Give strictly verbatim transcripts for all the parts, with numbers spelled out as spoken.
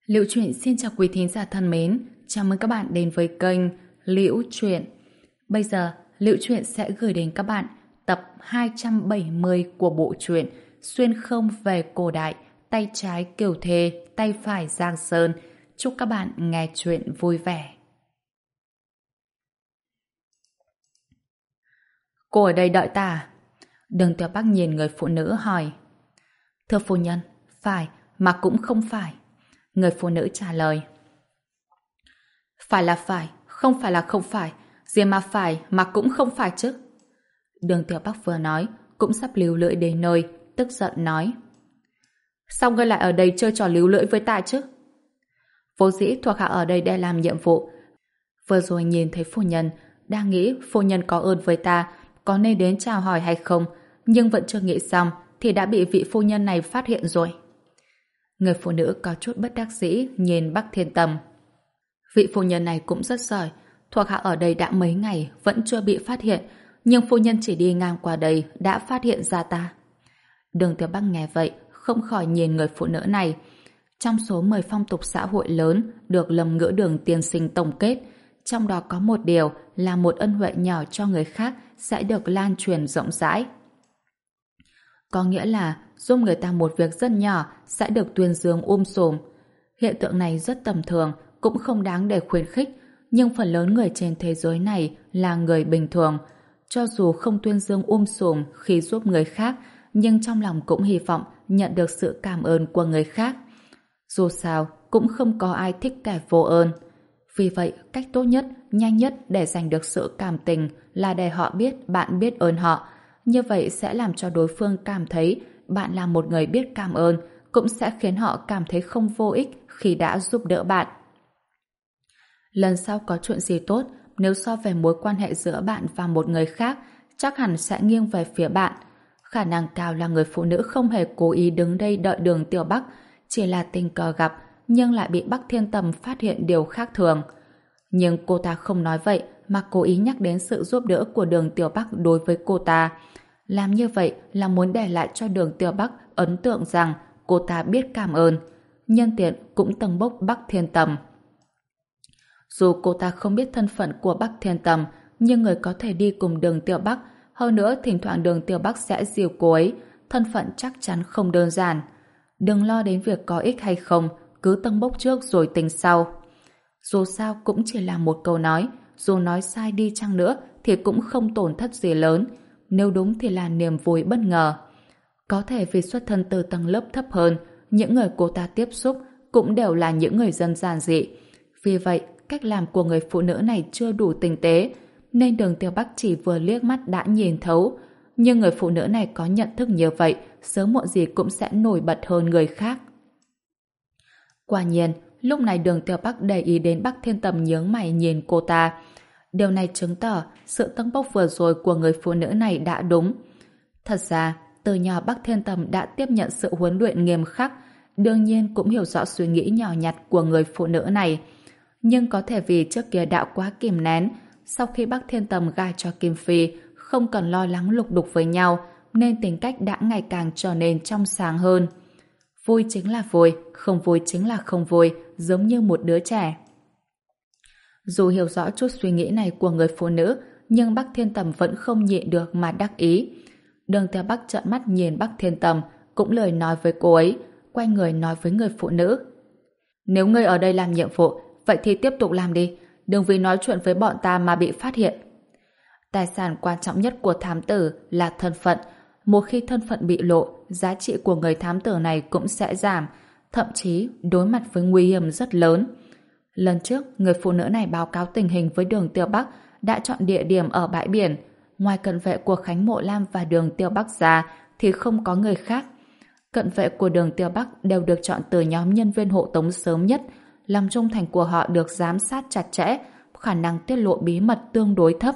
Liễu Chuyện xin chào quý thính giả thân mến, chào mừng các bạn đến với kênh Liễu Chuyện. Bây giờ, Liễu Chuyện sẽ gửi đến các bạn tập hai trăm bảy mươi của bộ truyện Xuyên không về cổ đại, tay trái Kiều Thê, tay phải Giang Sơn. Chúc các bạn nghe chuyện vui vẻ. Cô ở đây đợi ta à? Đường Tiểu Bắc nhìn người phụ nữ hỏi. Thưa phu nhân, phải, mà cũng không phải. Người phụ nữ trả lời. Phải là phải, không phải là không phải, gì mà phải mà cũng không phải chứ. Đường Tiểu Bắc vừa nói, cũng sắp líu lưỡi đến nơi, tức giận nói. Sao ngươi lại ở đây chơi trò líu lưỡi với ta chứ? Vô dĩ thuộc hạ ở đây để làm nhiệm vụ. Vừa rồi nhìn thấy phu nhân, đang nghĩ phu nhân có ơn với ta, có nên đến chào hỏi hay không, nhưng vẫn chưa nghĩ xong thì đã bị vị phu nhân này phát hiện rồi. Người phụ nữ có chút bất đắc dĩ nhìn Bắc Thiên Tầm. Vị phu nhân này cũng rất giỏi, thuộc hạ ở đây đã mấy ngày vẫn chưa bị phát hiện, nhưng phu nhân chỉ đi ngang qua đây đã phát hiện ra ta. Đường Tiểu Bắc nghe vậy không khỏi nhìn người phụ nữ này. Trong số mười phong tục xã hội lớn được Lâm Ngữ Đường tiên sinh tổng kết, trong đó có một điều là một ân huệ nhỏ cho người khác sẽ được lan truyền rộng rãi. Có nghĩa là giúp người ta một việc rất nhỏ sẽ được tuyên dương um sùm. Hiện tượng này rất tầm thường, cũng không đáng để khuyến khích, nhưng phần lớn người trên thế giới này là người bình thường. Cho dù không tuyên dương um sùm khi giúp người khác, nhưng trong lòng cũng hy vọng nhận được sự cảm ơn của người khác. Dù sao, cũng không có ai thích kẻ vô ơn. Vì vậy, cách tốt nhất, nhanh nhất để giành được sự cảm tình là để họ biết bạn biết ơn họ. Như vậy sẽ làm cho đối phương cảm thấy bạn là một người biết cảm ơn, cũng sẽ khiến họ cảm thấy không vô ích khi đã giúp đỡ bạn. Lần sau có chuyện gì tốt, nếu so về mối quan hệ giữa bạn và một người khác, chắc hẳn sẽ nghiêng về phía bạn. Khả năng cao là người phụ nữ không hề cố ý đứng đây đợi Đường Tiểu Bắc, chỉ là tình cờ gặp, nhưng lại bị Bắc Thiên Tầm phát hiện điều khác thường. Nhưng cô ta không nói vậy, mà cố ý nhắc đến sự giúp đỡ của Đường Tiểu Bắc đối với cô ta. Làm như vậy là muốn để lại cho Đường Tiểu Bắc ấn tượng rằng cô ta biết cảm ơn, nhân tiện cũng tâng bốc Bắc Thiên Tầm. Dù cô ta không biết thân phận của Bắc Thiên Tầm, nhưng người có thể đi cùng Đường Tiểu Bắc, hơn nữa thỉnh thoảng Đường Tiểu Bắc sẽ dìu cô ấy, thân phận chắc chắn không đơn giản. Đừng lo đến việc có ích hay không, cứ tâng bốc trước rồi tính sau. Dù sao cũng chỉ là một câu nói, dù nói sai đi chăng nữa thì cũng không tổn thất gì lớn, nếu đúng thì là niềm vui bất ngờ. Có thể vì xuất thân từ tầng lớp thấp hơn, những người cô ta tiếp xúc cũng đều là những người dân giản dị. Vì vậy, cách làm của người phụ nữ này chưa đủ tinh tế, nên Đường Tiểu Bắc chỉ vừa liếc mắt đã nhìn thấu. Nhưng người phụ nữ này có nhận thức như vậy, sớm muộn gì cũng sẽ nổi bật hơn người khác. Quả nhiên, lúc này Đường Tiểu Bắc để ý đến Bắc Thiên Tầm nhướng mày nhìn cô ta. Điều này chứng tỏ sự tâng bốc vừa rồi của người phụ nữ này đã đúng. Thật ra, từ nhỏ Bắc Thiên Tầm đã tiếp nhận sự huấn luyện nghiêm khắc, đương nhiên cũng hiểu rõ suy nghĩ nhỏ nhặt của người phụ nữ này. Nhưng có thể vì trước kia đã quá kìm nén, sau khi Bắc Thiên Tầm gả cho Kim Phi, không cần lo lắng lục đục với nhau, nên tính cách đã ngày càng trở nên trong sáng hơn. Vui chính là vui, không vui chính là không vui, giống như một đứa trẻ. Dù hiểu rõ chút suy nghĩ này của người phụ nữ, nhưng Bắc Thiên Tầm vẫn không nhịn được mà đắc ý. Đường Tiểu Bắc trợn mắt nhìn Bắc Thiên Tầm, cũng lời nói với cô ấy, quay người nói với người phụ nữ. Nếu ngươi ở đây làm nhiệm vụ, vậy thì tiếp tục làm đi, đừng vì nói chuyện với bọn ta mà bị phát hiện. Tài sản quan trọng nhất của thám tử là thân phận. Một khi thân phận bị lộ, giá trị của người thám tử này cũng sẽ giảm, thậm chí đối mặt với nguy hiểm rất lớn. Lần trước, người phụ nữ này báo cáo tình hình với Đường Tiểu Bắc đã chọn địa điểm ở bãi biển. Ngoài cận vệ của Khánh Mộ Lam và Đường Tiểu Bắc ra thì không có người khác. Cận vệ của Đường Tiểu Bắc đều được chọn từ nhóm nhân viên hộ tống sớm nhất, lòng trung thành của họ được giám sát chặt chẽ, khả năng tiết lộ bí mật tương đối thấp.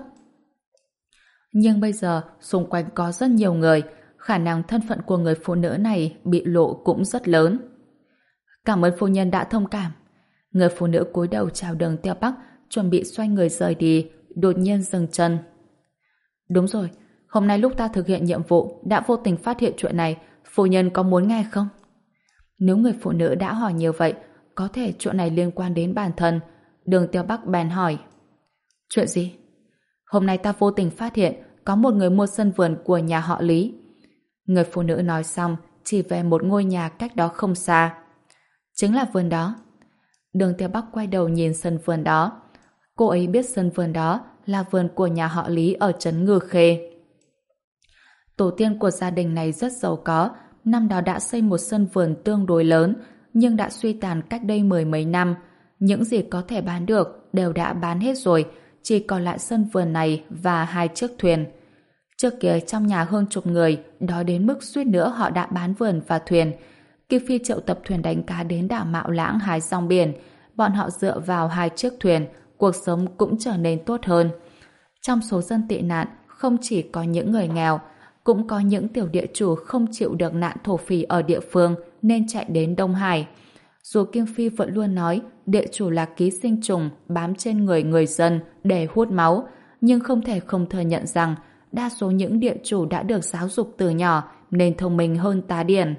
Nhưng bây giờ, xung quanh có rất nhiều người, khả năng thân phận của người phụ nữ này bị lộ cũng rất lớn. Cảm ơn phu nhân đã thông cảm. Người phụ nữ cúi đầu chào Đường Tiểu Bắc, chuẩn bị xoay người rời đi, đột nhiên dừng chân. Đúng rồi, hôm nay lúc ta thực hiện nhiệm vụ đã vô tình phát hiện chuyện này, phu nhân có muốn nghe không? Nếu người phụ nữ đã hỏi như vậy, có thể chuyện này liên quan đến bản thân. Đường Tiêu Bắc bèn hỏi. Chuyện gì? Hôm nay ta vô tình phát hiện có một người mua sân vườn của nhà họ Lý. Người phụ nữ nói xong chỉ về một ngôi nhà cách đó không xa. Chính là vườn đó. Đường Tiêu Bắc quay đầu nhìn sân vườn đó. Cô ấy biết sân vườn đó là vườn của nhà họ Lý ở trấn Ngư Khê. Tổ tiên của gia đình này rất giàu có, năm đó đã xây một sân vườn tương đối lớn, nhưng đã suy tàn cách đây mười mấy năm. Những gì có thể bán được đều đã bán hết rồi, chỉ còn lại sân vườn này và hai chiếc thuyền. Trước kia trong nhà hơn chục người, đói đến mức suýt nữa họ đã bán vườn và thuyền. Khi Phi triệu tập thuyền đánh cá đến đảo Mạo Lãng hái rong biển, bọn họ dựa vào hai chiếc thuyền, cuộc sống cũng trở nên tốt hơn. Trong số dân tị nạn, không chỉ có những người nghèo, cũng có những tiểu địa chủ không chịu được nạn thổ phỉ ở địa phương nên chạy đến Đông Hải. Dù Kim Phi vẫn luôn nói địa chủ là ký sinh trùng bám trên người người dân để hút máu, nhưng không thể không thừa nhận rằng đa số những địa chủ đã được giáo dục từ nhỏ nên thông minh hơn tá điển.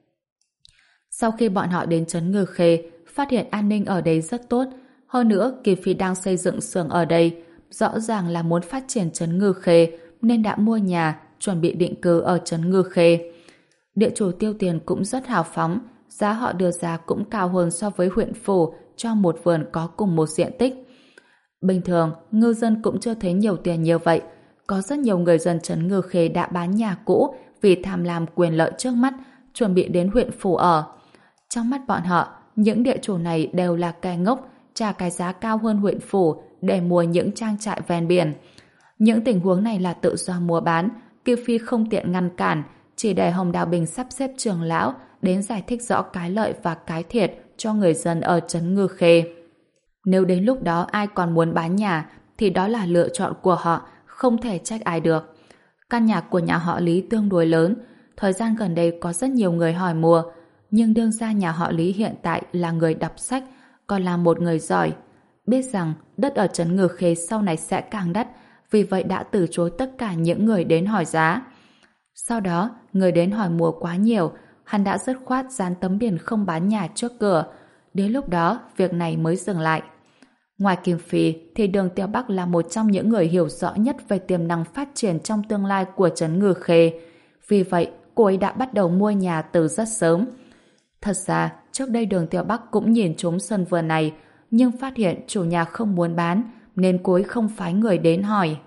Sau khi bọn họ đến trấn Ngư Khê, phát hiện an ninh ở đây rất tốt. Hơn nữa, Kim Phi đang xây dựng xưởng ở đây, rõ ràng là muốn phát triển trấn Ngư Khê nên đã mua nhà, chuẩn bị định cư ở trấn Ngư Khê. Địa chủ tiêu tiền cũng rất hào phóng, giá họ đưa ra cũng cao hơn so với huyện phủ cho một vườn có cùng một diện tích. Bình thường, ngư dân cũng chưa thấy nhiều tiền như vậy. Có rất nhiều người dân trấn Ngư Khê đã bán nhà cũ vì tham lam quyền lợi trước mắt, chuẩn bị đến huyện phủ ở. Trong mắt bọn họ, những địa chủ này đều là kẻ ngốc, trả cái giá cao hơn huyện phủ để mua những trang trại ven biển. Những tình huống này là tự do mua bán, Kiều Phi không tiện ngăn cản, chỉ để Hồng Đào Bình sắp xếp trưởng lão đến giải thích rõ cái lợi và cái thiệt cho người dân ở trấn Ngư Khê. Nếu đến lúc đó ai còn muốn bán nhà thì đó là lựa chọn của họ, không thể trách ai được. Căn nhà của nhà họ Lý tương đối lớn, thời gian gần đây có rất nhiều người hỏi mua, nhưng đương gia nhà họ Lý hiện tại là người đọc sách, còn là một người giỏi. Biết rằng đất ở trấn Ngư Khê sau này sẽ càng đắt, vì vậy đã từ chối tất cả những người đến hỏi giá. Sau đó, người đến hỏi mua quá nhiều, hắn đã dứt khoát dán tấm biển không bán nhà trước cửa. Đến lúc đó, việc này mới dừng lại. Ngoài Kim Phi, thì Đường Tiêu Bắc là một trong những người hiểu rõ nhất về tiềm năng phát triển trong tương lai của trấn Ngư Khê. Vì vậy, cô ấy đã bắt đầu mua nhà từ rất sớm. Thật ra, trước đây Đường Tiêu Bắc cũng nhìn trúng sân vườn này, nhưng phát hiện chủ nhà không muốn bán, nên cô ấy không phái người đến hỏi.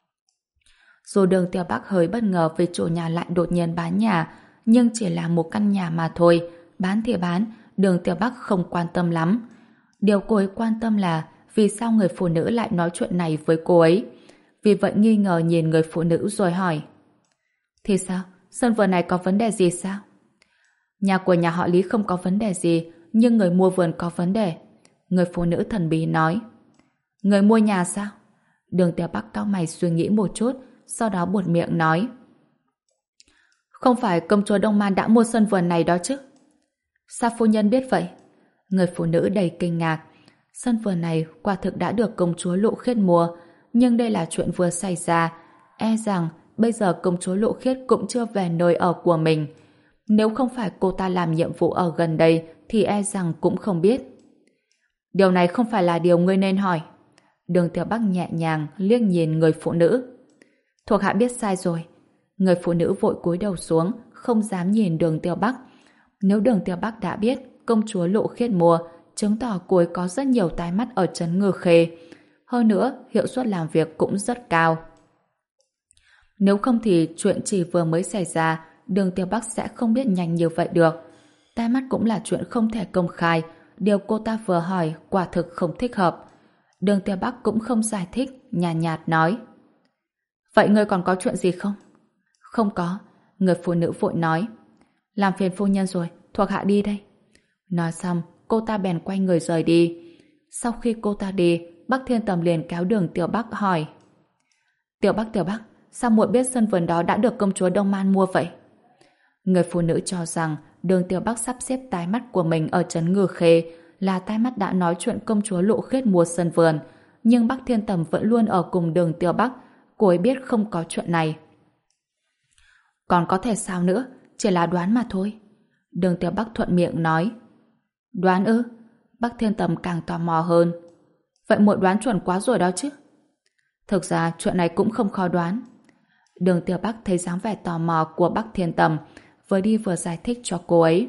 Dù Đường Tiêu Bắc hơi bất ngờ vì chủ nhà lại đột nhiên bán nhà, nhưng chỉ là một căn nhà mà thôi, bán thì bán, Đường Tiêu Bắc không quan tâm lắm. Điều cô ấy quan tâm là vì sao người phụ nữ lại nói chuyện này với cô ấy. Vì vậy nghi ngờ nhìn người phụ nữ rồi hỏi. Thì sao? Sân vườn này có vấn đề gì sao? Nhà của nhà họ Lý không có vấn đề gì, nhưng người mua vườn có vấn đề. Người phụ nữ thần bí nói. Người mua nhà sao? Đường Tiêu Bắc cau mày suy nghĩ một chút, sau đó buột miệng nói. Không phải công chúa Đông Man đã mua sân vườn này đó chứ? Sao phu nhân biết vậy? Người phụ nữ đầy kinh ngạc. Sân vườn này quả thực đã được công chúa Lộ Khiết mua, nhưng đây là chuyện vừa xảy ra. E rằng bây giờ công chúa Lộ Khiết cũng chưa về nơi ở của mình. Nếu không phải cô ta làm nhiệm vụ ở gần đây thì e rằng cũng không biết. Điều này không phải là điều ngươi nên hỏi. Đường Tiêu Bắc nhẹ nhàng liếc nhìn người phụ nữ. Thuộc hạ biết sai rồi. Người phụ nữ vội cúi đầu xuống, không dám nhìn Đường Tiêu Bắc. Nếu Đường Tiêu Bắc đã biết công chúa Lộ Khiết mua, chứng tỏ cô ấy có rất nhiều tai mắt ở trấn Ngư Khê. Hơn nữa, hiệu suất làm việc cũng rất cao. Nếu không thì chuyện chỉ vừa mới xảy ra, Đường Tiêu Bắc sẽ không biết nhanh như vậy được. Tai mắt cũng là chuyện không thể công khai. Điều cô ta vừa hỏi quả thực không thích hợp. Đường Tiêu Bắc cũng không giải thích, nhàn nhạt, nhạt nói. Vậy ngươi còn có chuyện gì không? Không có. Người phụ nữ vội nói. Làm phiền phu nhân rồi, thuộc hạ đi đây. Nói xong, cô ta bèn quay người rời đi. Sau khi cô ta đi, Bắc Thiên Tầm liền kéo Đường Tiêu Bắc hỏi. Tiểu Bắc, Tiểu Bắc, sao muội biết sân vườn đó đã được công chúa Đông Man mua vậy? Người phụ nữ cho rằng Đường Tiêu Bắc sắp xếp tai mắt của mình ở trấn Ngư Khê là tai mắt đã nói chuyện công chúa Lộ Khiết mua sân vườn, nhưng Bắc Thiên Tầm vẫn luôn ở cùng Đường Tiêu Bắc, cô ấy biết không có chuyện này. Còn có thể sao nữa, chỉ là đoán mà thôi. Đường Tiêu Bắc thuận miệng nói. Đoán ư? Bắc Thiên Tầm càng tò mò hơn. Vậy muội đoán chuẩn quá rồi đó chứ. Thực ra chuyện này cũng không khó đoán. Đường Tiêu Bắc thấy dáng vẻ tò mò của Bắc Thiên Tầm, vừa đi vừa giải thích cho cô ấy.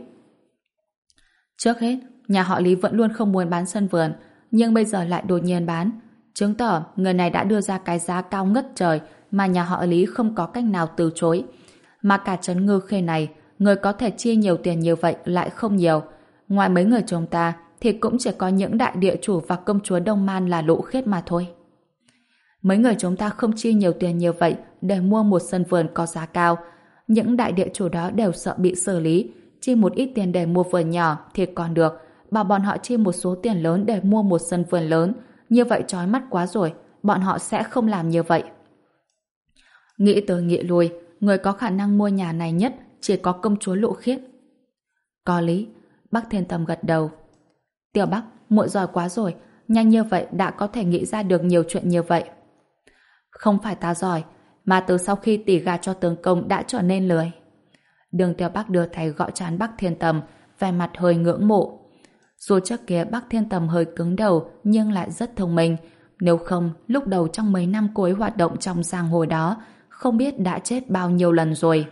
Trước hết, nhà họ Lý vẫn luôn không muốn bán sân vườn, nhưng bây giờ lại đột nhiên bán, chứng tỏ người này đã đưa ra cái giá cao ngất trời mà nhà họ Lý không có cách nào từ chối. Mà cả trấn Ngư Khê này, người có thể chia nhiều tiền như vậy lại không nhiều. Ngoài mấy người chúng ta thì cũng chỉ có những đại địa chủ và công chúa Đông Man là Lũ Khiết mà thôi. Mấy người chúng ta không chia nhiều tiền như vậy để mua một sân vườn có giá cao. Những đại địa chủ đó đều sợ bị xử lý. Chi một ít tiền để mua vườn nhỏ thì còn được. Bảo bọn họ chi một số tiền lớn để mua một sân vườn lớn. Như vậy chói mắt quá rồi. Bọn họ sẽ không làm như vậy. Nghĩ tới nghĩ lui, người có khả năng mua nhà này nhất chỉ có công chúa Lũ Khiết. Có lý. Bắc Thiên Tầm gật đầu. Tiểu Bắc, muội giỏi quá rồi. Nhanh như vậy đã có thể nghĩ ra được nhiều chuyện như vậy. Không phải ta giỏi, mà từ sau khi tỷ gà cho tướng công đã trở nên lười. Đường Tiêu Bắc đưa tay gõ trán Bắc Thiên Tầm, vẻ mặt hơi ngưỡng mộ. Dù trước kia Bắc Thiên Tầm hơi cứng đầu nhưng lại rất thông minh. Nếu không, lúc đầu trong mấy năm cô ấy hoạt động trong giang hồ đó, không biết đã chết bao nhiêu lần rồi.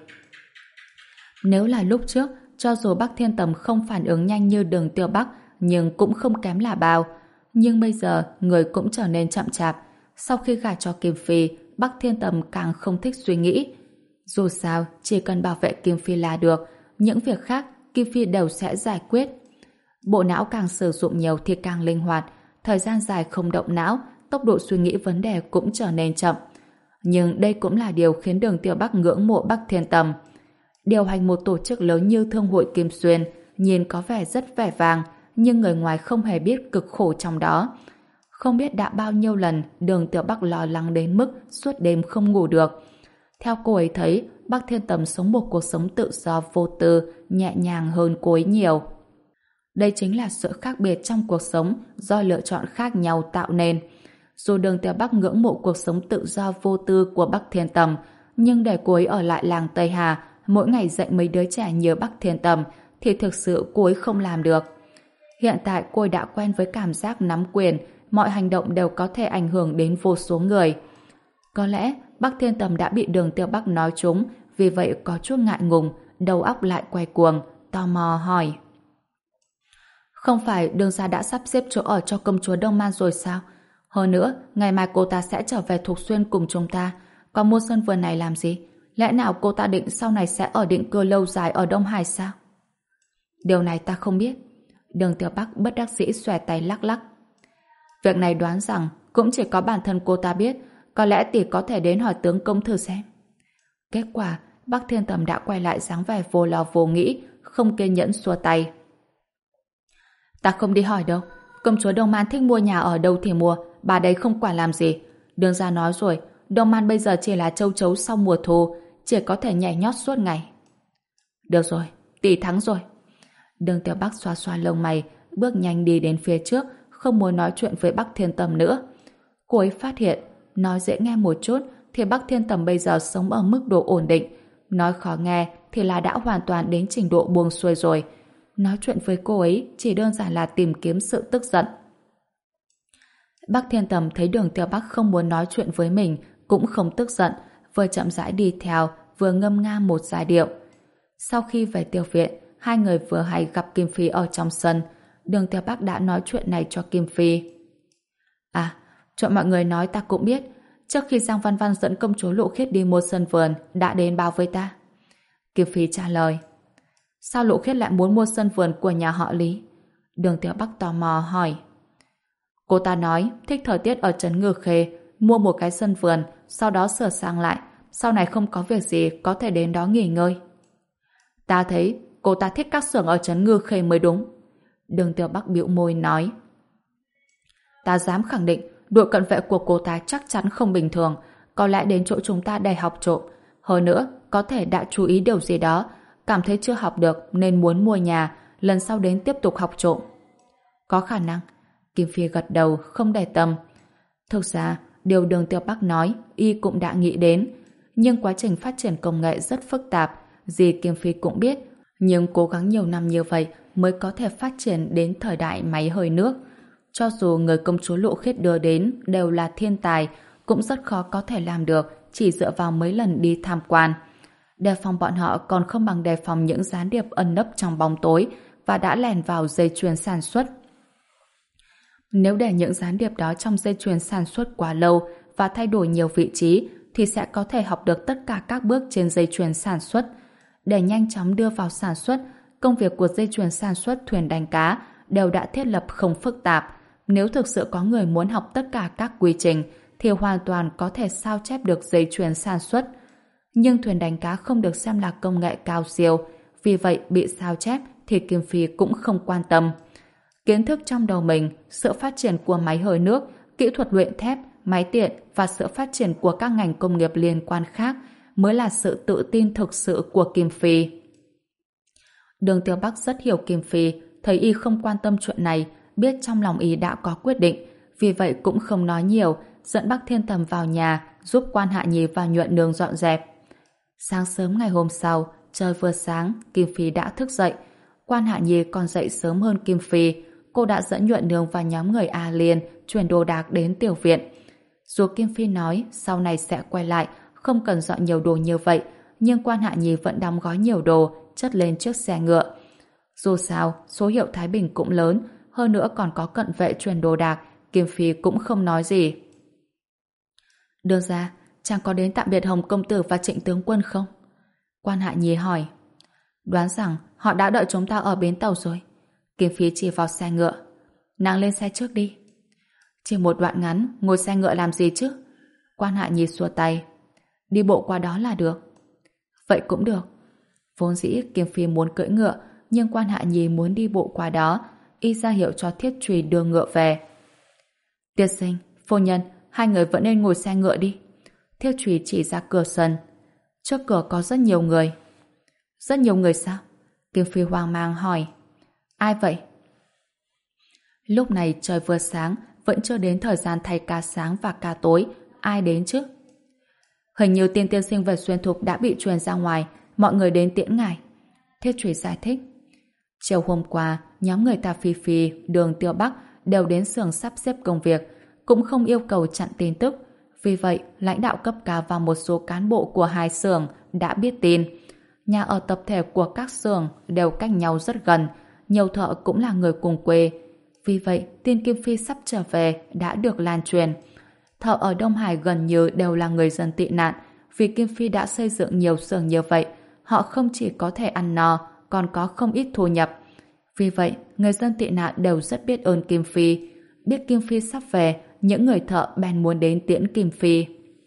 Nếu là lúc trước, cho dù Bắc Thiên Tầm không phản ứng nhanh như Đường Tiêu Bắc, nhưng cũng không kém là bao. Nhưng bây giờ, người cũng trở nên chậm chạp. Sau khi gả cho Kim Phi, Bắc Thiên Tầm càng không thích suy nghĩ. Dù sao, chỉ cần bảo vệ Kim Phi là được, những việc khác Kim Phi đều sẽ giải quyết. Bộ não càng sử dụng nhiều thì càng linh hoạt, thời gian dài không động não, tốc độ suy nghĩ vấn đề cũng trở nên chậm. Nhưng đây cũng là điều khiến Đường Tiêu Bắc ngưỡng mộ Bắc Thiên Tầm. Điều hành một tổ chức lớn như Thương hội Kim Xuyên, nhìn có vẻ rất vẻ vang, nhưng người ngoài không hề biết cực khổ trong đó. Không biết đã bao nhiêu lần Đường Tiểu Bắc lo lắng đến mức suốt đêm không ngủ được. Theo cô ấy thấy, Bắc Thiên Tầm sống một cuộc sống tự do vô tư, nhẹ nhàng hơn cô ấy nhiều. Đây chính là sự khác biệt trong cuộc sống do lựa chọn khác nhau tạo nên. Dù Đường Tiểu Bắc ngưỡng mộ cuộc sống tự do vô tư của Bắc Thiên Tầm, nhưng để cô ấy ở lại làng Tây Hà, mỗi ngày dạy mấy đứa trẻ như Bắc Thiên Tầm, thì thực sự cô ấy không làm được. Hiện tại cô ấy đã quen với cảm giác nắm quyền, mọi hành động đều có thể ảnh hưởng đến vô số người. Có lẽ Bắc Thiên Tầm đã bị Đường Tiêu Bắc nói trúng, vì vậy có chút ngại ngùng, đầu óc lại quay cuồng, tò mò hỏi. Không phải Đường gia đã sắp xếp chỗ ở cho công chúa Đông Man rồi sao? Hơn nữa, ngày mai cô ta sẽ trở về Thục Xuyên cùng chúng ta. Còn mua sân vườn này làm gì? Lẽ nào cô ta định sau này sẽ ở định cư lâu dài ở Đông Hải sao? Điều này ta không biết. Đường Tiêu Bắc bất đắc dĩ xòe tay lắc lắc. Việc này đoán rằng cũng chỉ có bản thân cô ta biết, có lẽ tỷ có thể đến hỏi tướng công thử xem. Kết quả, Bắc Thiên Tầm đã quay lại dáng vẻ vô lo vô nghĩ, không kiên nhẫn xua tay. Ta không đi hỏi đâu. Công chúa Đông Man thích mua nhà ở đâu thì mua, bà đấy không quản làm gì. Đường gia nói rồi, Đông Man bây giờ chỉ là châu chấu sau mùa thu, chỉ có thể nhảy nhót suốt ngày. Được rồi, tỷ thắng rồi. Đường Tiểu Bắc xoa xoa lông mày, bước nhanh đi đến phía trước, không muốn nói chuyện với Bắc Thiên Tầm nữa. Cô ấy phát hiện, nói dễ nghe một chút thì Bắc Thiên Tầm bây giờ sống ở mức độ ổn định, nói khó nghe thì là đã hoàn toàn đến trình độ buông xuôi rồi. Nói chuyện với cô ấy chỉ đơn giản là tìm kiếm sự tức giận. Bắc Thiên Tầm thấy Đường Tiêu Bắc không muốn nói chuyện với mình, cũng không tức giận, vừa chậm rãi đi theo, vừa ngâm nga một giai điệu. Sau khi về tiểu viện, hai người vừa hay gặp Kim Phi ở trong sân. Đường Tiêu Bắc đã nói chuyện này cho Kim Phi. À, chuyện mọi người nói ta cũng biết. Trước khi Giang Văn Văn dẫn công chúa Lũ Khiết đi mua sân vườn, đã đến báo với ta. Kim Phi trả lời. Sao Lũ Khiết lại muốn mua sân vườn của nhà họ Lý? Đường Tiêu Bắc tò mò hỏi. Cô ta nói thích thời tiết ở trấn Ngư Khê, mua một cái sân vườn, sau đó sửa sang lại, sau này không có việc gì có thể đến đó nghỉ ngơi. Ta thấy cô ta thích các xưởng ở trấn Ngư Khê mới đúng. Đường Tiêu Bắc bĩu môi nói. Ta dám khẳng định đội cận vệ của cô ta chắc chắn không bình thường, có lẽ đến chỗ chúng ta để học trộm. Hơn nữa, có thể đã chú ý điều gì đó, cảm thấy chưa học được nên muốn mua nhà, lần sau đến tiếp tục học trộm. Có khả năng. Kim Phi gật đầu, không để tâm. Thực ra, điều Đường Tiêu Bắc nói, y cũng đã nghĩ đến. Nhưng quá trình phát triển công nghệ rất phức tạp, gì Kim Phi cũng biết. Nhưng cố gắng nhiều năm như vậy mới có thể phát triển đến thời đại máy hơi nước. Cho dù người công chúa Lộ Khiết đưa đến đều là thiên tài, cũng rất khó có thể làm được chỉ dựa vào mấy lần đi tham quan. Đề phòng bọn họ còn không bằng đề phòng những gián điệp ẩn nấp trong bóng tối và đã lèn vào dây chuyền sản xuất. Nếu để những gián điệp đó trong dây chuyền sản xuất quá lâu và thay đổi nhiều vị trí thì sẽ có thể học được tất cả các bước trên dây chuyền sản xuất. Để nhanh chóng đưa vào sản xuất, công việc của dây chuyền sản xuất thuyền đánh cá đều đã thiết lập không phức tạp. Nếu thực sự có người muốn học tất cả các quy trình thì hoàn toàn có thể sao chép được dây chuyền sản xuất. Nhưng thuyền đánh cá không được xem là công nghệ cao siêu, vì vậy bị sao chép thì Kim Phi cũng không quan tâm. Kiến thức trong đầu mình, sự phát triển của máy hơi nước, kỹ thuật luyện thép, máy tiện và sự phát triển của các ngành công nghiệp liên quan khác mới là sự tự tin thực sự của Kim Phi. Đường Tiêu Bắc rất hiểu Kim Phi, thấy y không quan tâm chuyện này, biết trong lòng y đã có quyết định, vì vậy cũng không nói nhiều, dẫn Bắc Thiên Tầm vào nhà giúp Quan Hạ Nhi và Nhuận Nương dọn dẹp. Sáng sớm ngày hôm sau, trời vừa sáng, Kim Phi đã thức dậy. Quan Hạ Nhi còn dậy sớm hơn Kim Phi. Cô đã dẫn Nhuận Nương và nhóm người A Liên chuyển đồ đạc đến tiểu viện. Dù Kim Phi nói sau này sẽ quay lại, không cần dọn nhiều đồ như vậy, nhưng Quan Hạ Nhi vẫn đóng gói nhiều đồ, chất lên chiếc xe ngựa. Dù sao, số hiệu Thái Bình cũng lớn, hơn nữa còn có cận vệ truyền đồ đạc, Kim Phi cũng không nói gì. Đưa ra, chàng có đến tạm biệt Hồng Công Tử và Trịnh Tướng Quân không? Quan Hạ Nhi hỏi. Đoán rằng họ đã đợi chúng ta ở bến tàu rồi. Kim Phi chỉ vào xe ngựa. Nàng lên xe trước đi. Chỉ một đoạn ngắn, ngồi xe ngựa làm gì chứ? Quan Hạ Nhi xua tay. Đi bộ qua đó là được. Vậy cũng được. Vốn dĩ Kim Phi muốn cưỡi ngựa, nhưng Quan Hạ Nhi muốn đi bộ qua đó, y ra hiệu cho Thiết Trùy đưa ngựa về. Tiên sinh, phu nhân, hai người vẫn nên ngồi xe ngựa đi. Thiết Trùy chỉ ra cửa sân. Trước cửa có rất nhiều người. Rất nhiều người sao? Kim Phi hoang mang hỏi. Ai vậy? Lúc này trời vừa sáng, vẫn chưa đến thời gian thay ca sáng và ca tối. Ai đến chứ? Hình như tiên tiên sinh về Xuyên Thục đã bị truyền ra ngoài, mọi người đến tiễn ngài. Thiết Trùy giải thích. Chiều hôm qua, nhóm người ta Phi Phi, Đường Tiêu Bắc đều đến xưởng sắp xếp công việc, cũng không yêu cầu chặn tin tức. Vì vậy, lãnh đạo cấp cao và một số cán bộ của hai xưởng đã biết tin. Nhà ở tập thể của các xưởng đều cách nhau rất gần, nhiều thợ cũng là người cùng quê. Vì vậy, tin Kim Phi sắp trở về đã được lan truyền. Thợ ở Đông Hải gần như đều là người dân tị nạn, vì Kim Phi đã xây dựng nhiều xưởng như vậy, họ không chỉ có thể ăn no, còn có không ít thu nhập. Vì vậy, người dân tị nạn đều rất biết ơn Kim Phi. Biết Kim Phi sắp về, những người thợ bèn muốn đến tiễn Kim Phi.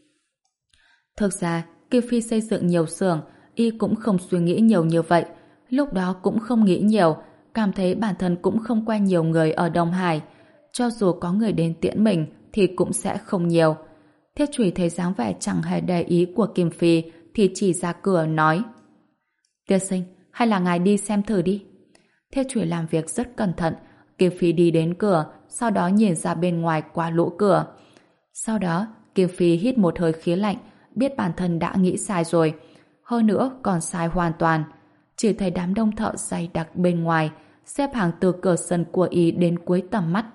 Thực ra, Kim Phi xây dựng nhiều xưởng, y cũng không suy nghĩ nhiều như vậy. Lúc đó cũng không nghĩ nhiều, cảm thấy bản thân cũng không quen nhiều người ở Đông Hải. Cho dù có người đến tiễn mình, thì cũng sẽ không nhiều. Thiết Trùy thấy dáng vẻ chẳng hề để ý của Kim Phi, thì chỉ ra cửa nói. Tiên sinh, hay là ngài đi xem thử đi. Thiết Trùy làm việc rất cẩn thận. Kim Phi đi đến cửa, sau đó nhìn ra bên ngoài qua lỗ cửa. Sau đó, Kim Phi hít một hơi khí lạnh, biết bản thân đã nghĩ sai rồi. Hơn nữa còn sai hoàn toàn. Chỉ thấy đám đông thợ dày đặc bên ngoài, xếp hàng từ cửa sân của y đến cuối tầm mắt.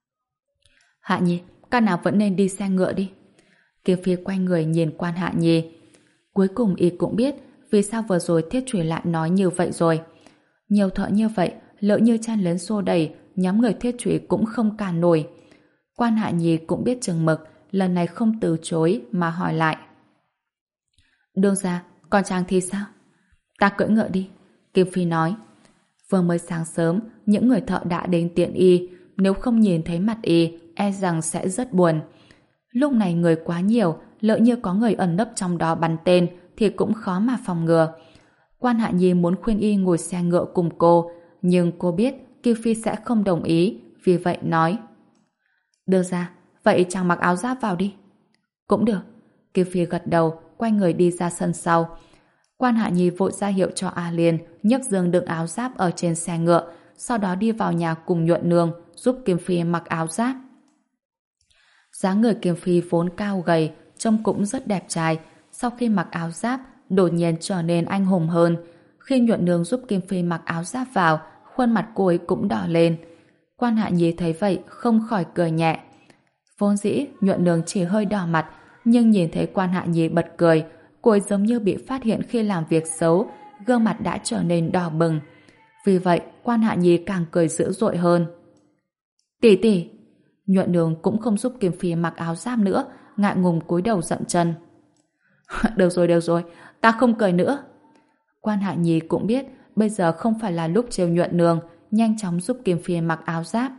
Hạ Nhi, các nào vẫn nên đi xe ngựa đi. Kim Phi quay người nhìn Quan Hạ Nhi. Cuối cùng y cũng biết vì sao vừa rồi Thiết Trùy lại nói như vậy rồi. Nhiều thợ như vậy, lỡ như chan lớn xô đẩy, nhóm người Thiết Trùy cũng không cản nổi. Quan Hạ Nhi cũng biết chừng mực, lần này không từ chối mà hỏi lại. Đương ra, còn chàng thì sao? Ta cưỡi ngựa đi, Kim Phi nói. Vừa mới sáng sớm, những người thợ đã đến tiện y, nếu không nhìn thấy mặt y, e rằng sẽ rất buồn. Lúc này người quá nhiều, lỡ như có người ẩn nấp trong đó bắn tên thì cũng khó mà phòng ngừa. Quan Hạ Nhi muốn khuyên y ngồi xe ngựa cùng cô, nhưng cô biết Kim Phi sẽ không đồng ý, vì vậy nói. Đưa ra, vậy chàng mặc áo giáp vào đi. Cũng được. Kim Phi gật đầu, quay người đi ra sân sau. Quan Hạ Nhi vội ra hiệu cho A Liên nhấc giường đựng áo giáp ở trên xe ngựa, sau đó đi vào nhà cùng Nhuận Nương giúp Kim Phi mặc áo giáp. Dáng người Kim Phi vốn cao gầy, trông cũng rất đẹp trai. Sau khi mặc áo giáp, đột nhiên trở nên anh hùng hơn. Khi Nhuận Nương giúp Kim Phi mặc áo giáp vào, khuôn mặt cô ấy cũng đỏ lên. Quan Hạ Nhi thấy vậy không khỏi cười nhẹ. Vốn dĩ Nhuận Nương chỉ hơi đỏ mặt, nhưng nhìn thấy Quan Hạ Nhi bật cười, cô ấy giống như bị phát hiện khi làm việc xấu, gương mặt đã trở nên đỏ bừng. Vì vậy, Quan Hạ Nhi càng cười dữ dội hơn. Tỷ tỷ! Nhuận Nương cũng không giúp Kim Phi mặc áo giáp nữa, ngại ngùng cúi đầu dậm chân. Được rồi, được rồi, ta không cười nữa. Quan Hạ Nhi cũng biết bây giờ không phải là lúc trêu Nhuận Nương, nhanh chóng giúp Kim Phi mặc áo giáp.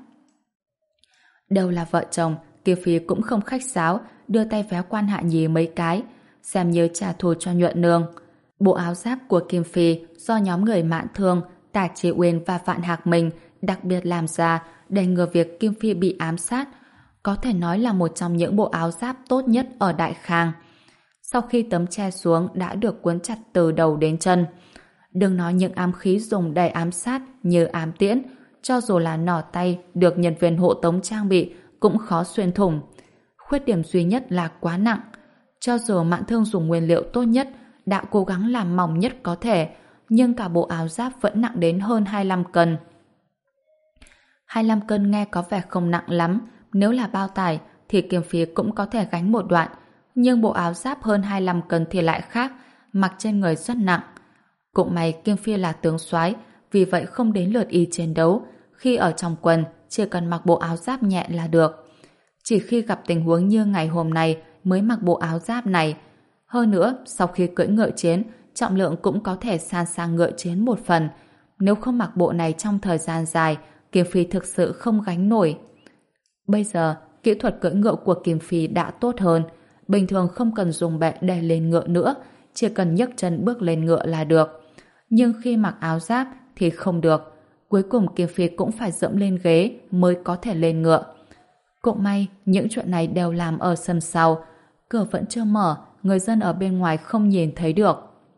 Đâu là vợ chồng, Kim Phi cũng không khách sáo, đưa tay véo Quan Hạ Nhi mấy cái, xem như trả thù cho Nhuận Nương. Bộ áo giáp của Kim Phi do nhóm người Mạn Thương, Tả Chí Uyên và Vạn Hạc Minh đặc biệt làm ra để ngừa việc Kim Phi bị ám sát, có thể nói là một trong những bộ áo giáp tốt nhất ở Đại Khang. Sau khi tấm che xuống đã được cuốn chặt từ đầu đến chân. Đừng nói những ám khí dùng để ám sát như ám tiễn, cho dù là nỏ tay được nhân viên hộ tống trang bị cũng khó xuyên thủng. Khuyết điểm duy nhất là quá nặng. Cho dù Mạn Thương dùng nguyên liệu tốt nhất, đã cố gắng làm mỏng nhất có thể, nhưng cả bộ áo giáp vẫn nặng đến hơn hai mươi lăm cân. hai mươi lăm cân nghe có vẻ không nặng lắm, nếu là bao tải thì Kim Phi cũng có thể gánh một đoạn, nhưng bộ áo giáp hơn hai mươi lăm cân thì lại khác, mặc trên người rất nặng. Cũng may Kim Phi là tướng soái, vì vậy không đến lượt y chiến đấu, khi ở trong quân chỉ cần mặc bộ áo giáp nhẹ là được. Chỉ khi gặp tình huống như ngày hôm nay mới mặc bộ áo giáp này. Hơn nữa, sau khi cưỡi ngựa chiến, trọng lượng cũng có thể san sang ngựa chiến một phần. Nếu không mặc bộ này trong thời gian dài, Kim Phi thực sự không gánh nổi. Bây giờ, kỹ thuật cưỡi ngựa của Kim Phi đã tốt hơn. Bình thường không cần dùng bệ để lên ngựa nữa, chỉ cần nhấc chân bước lên ngựa là được. Nhưng khi mặc áo giáp thì không được. Cuối cùng Kim Phi cũng phải dẫm lên ghế mới có thể lên ngựa. Cũng may, những chuyện này đều làm ở sân sau. Cửa vẫn chưa mở, người dân ở bên ngoài không nhìn thấy được.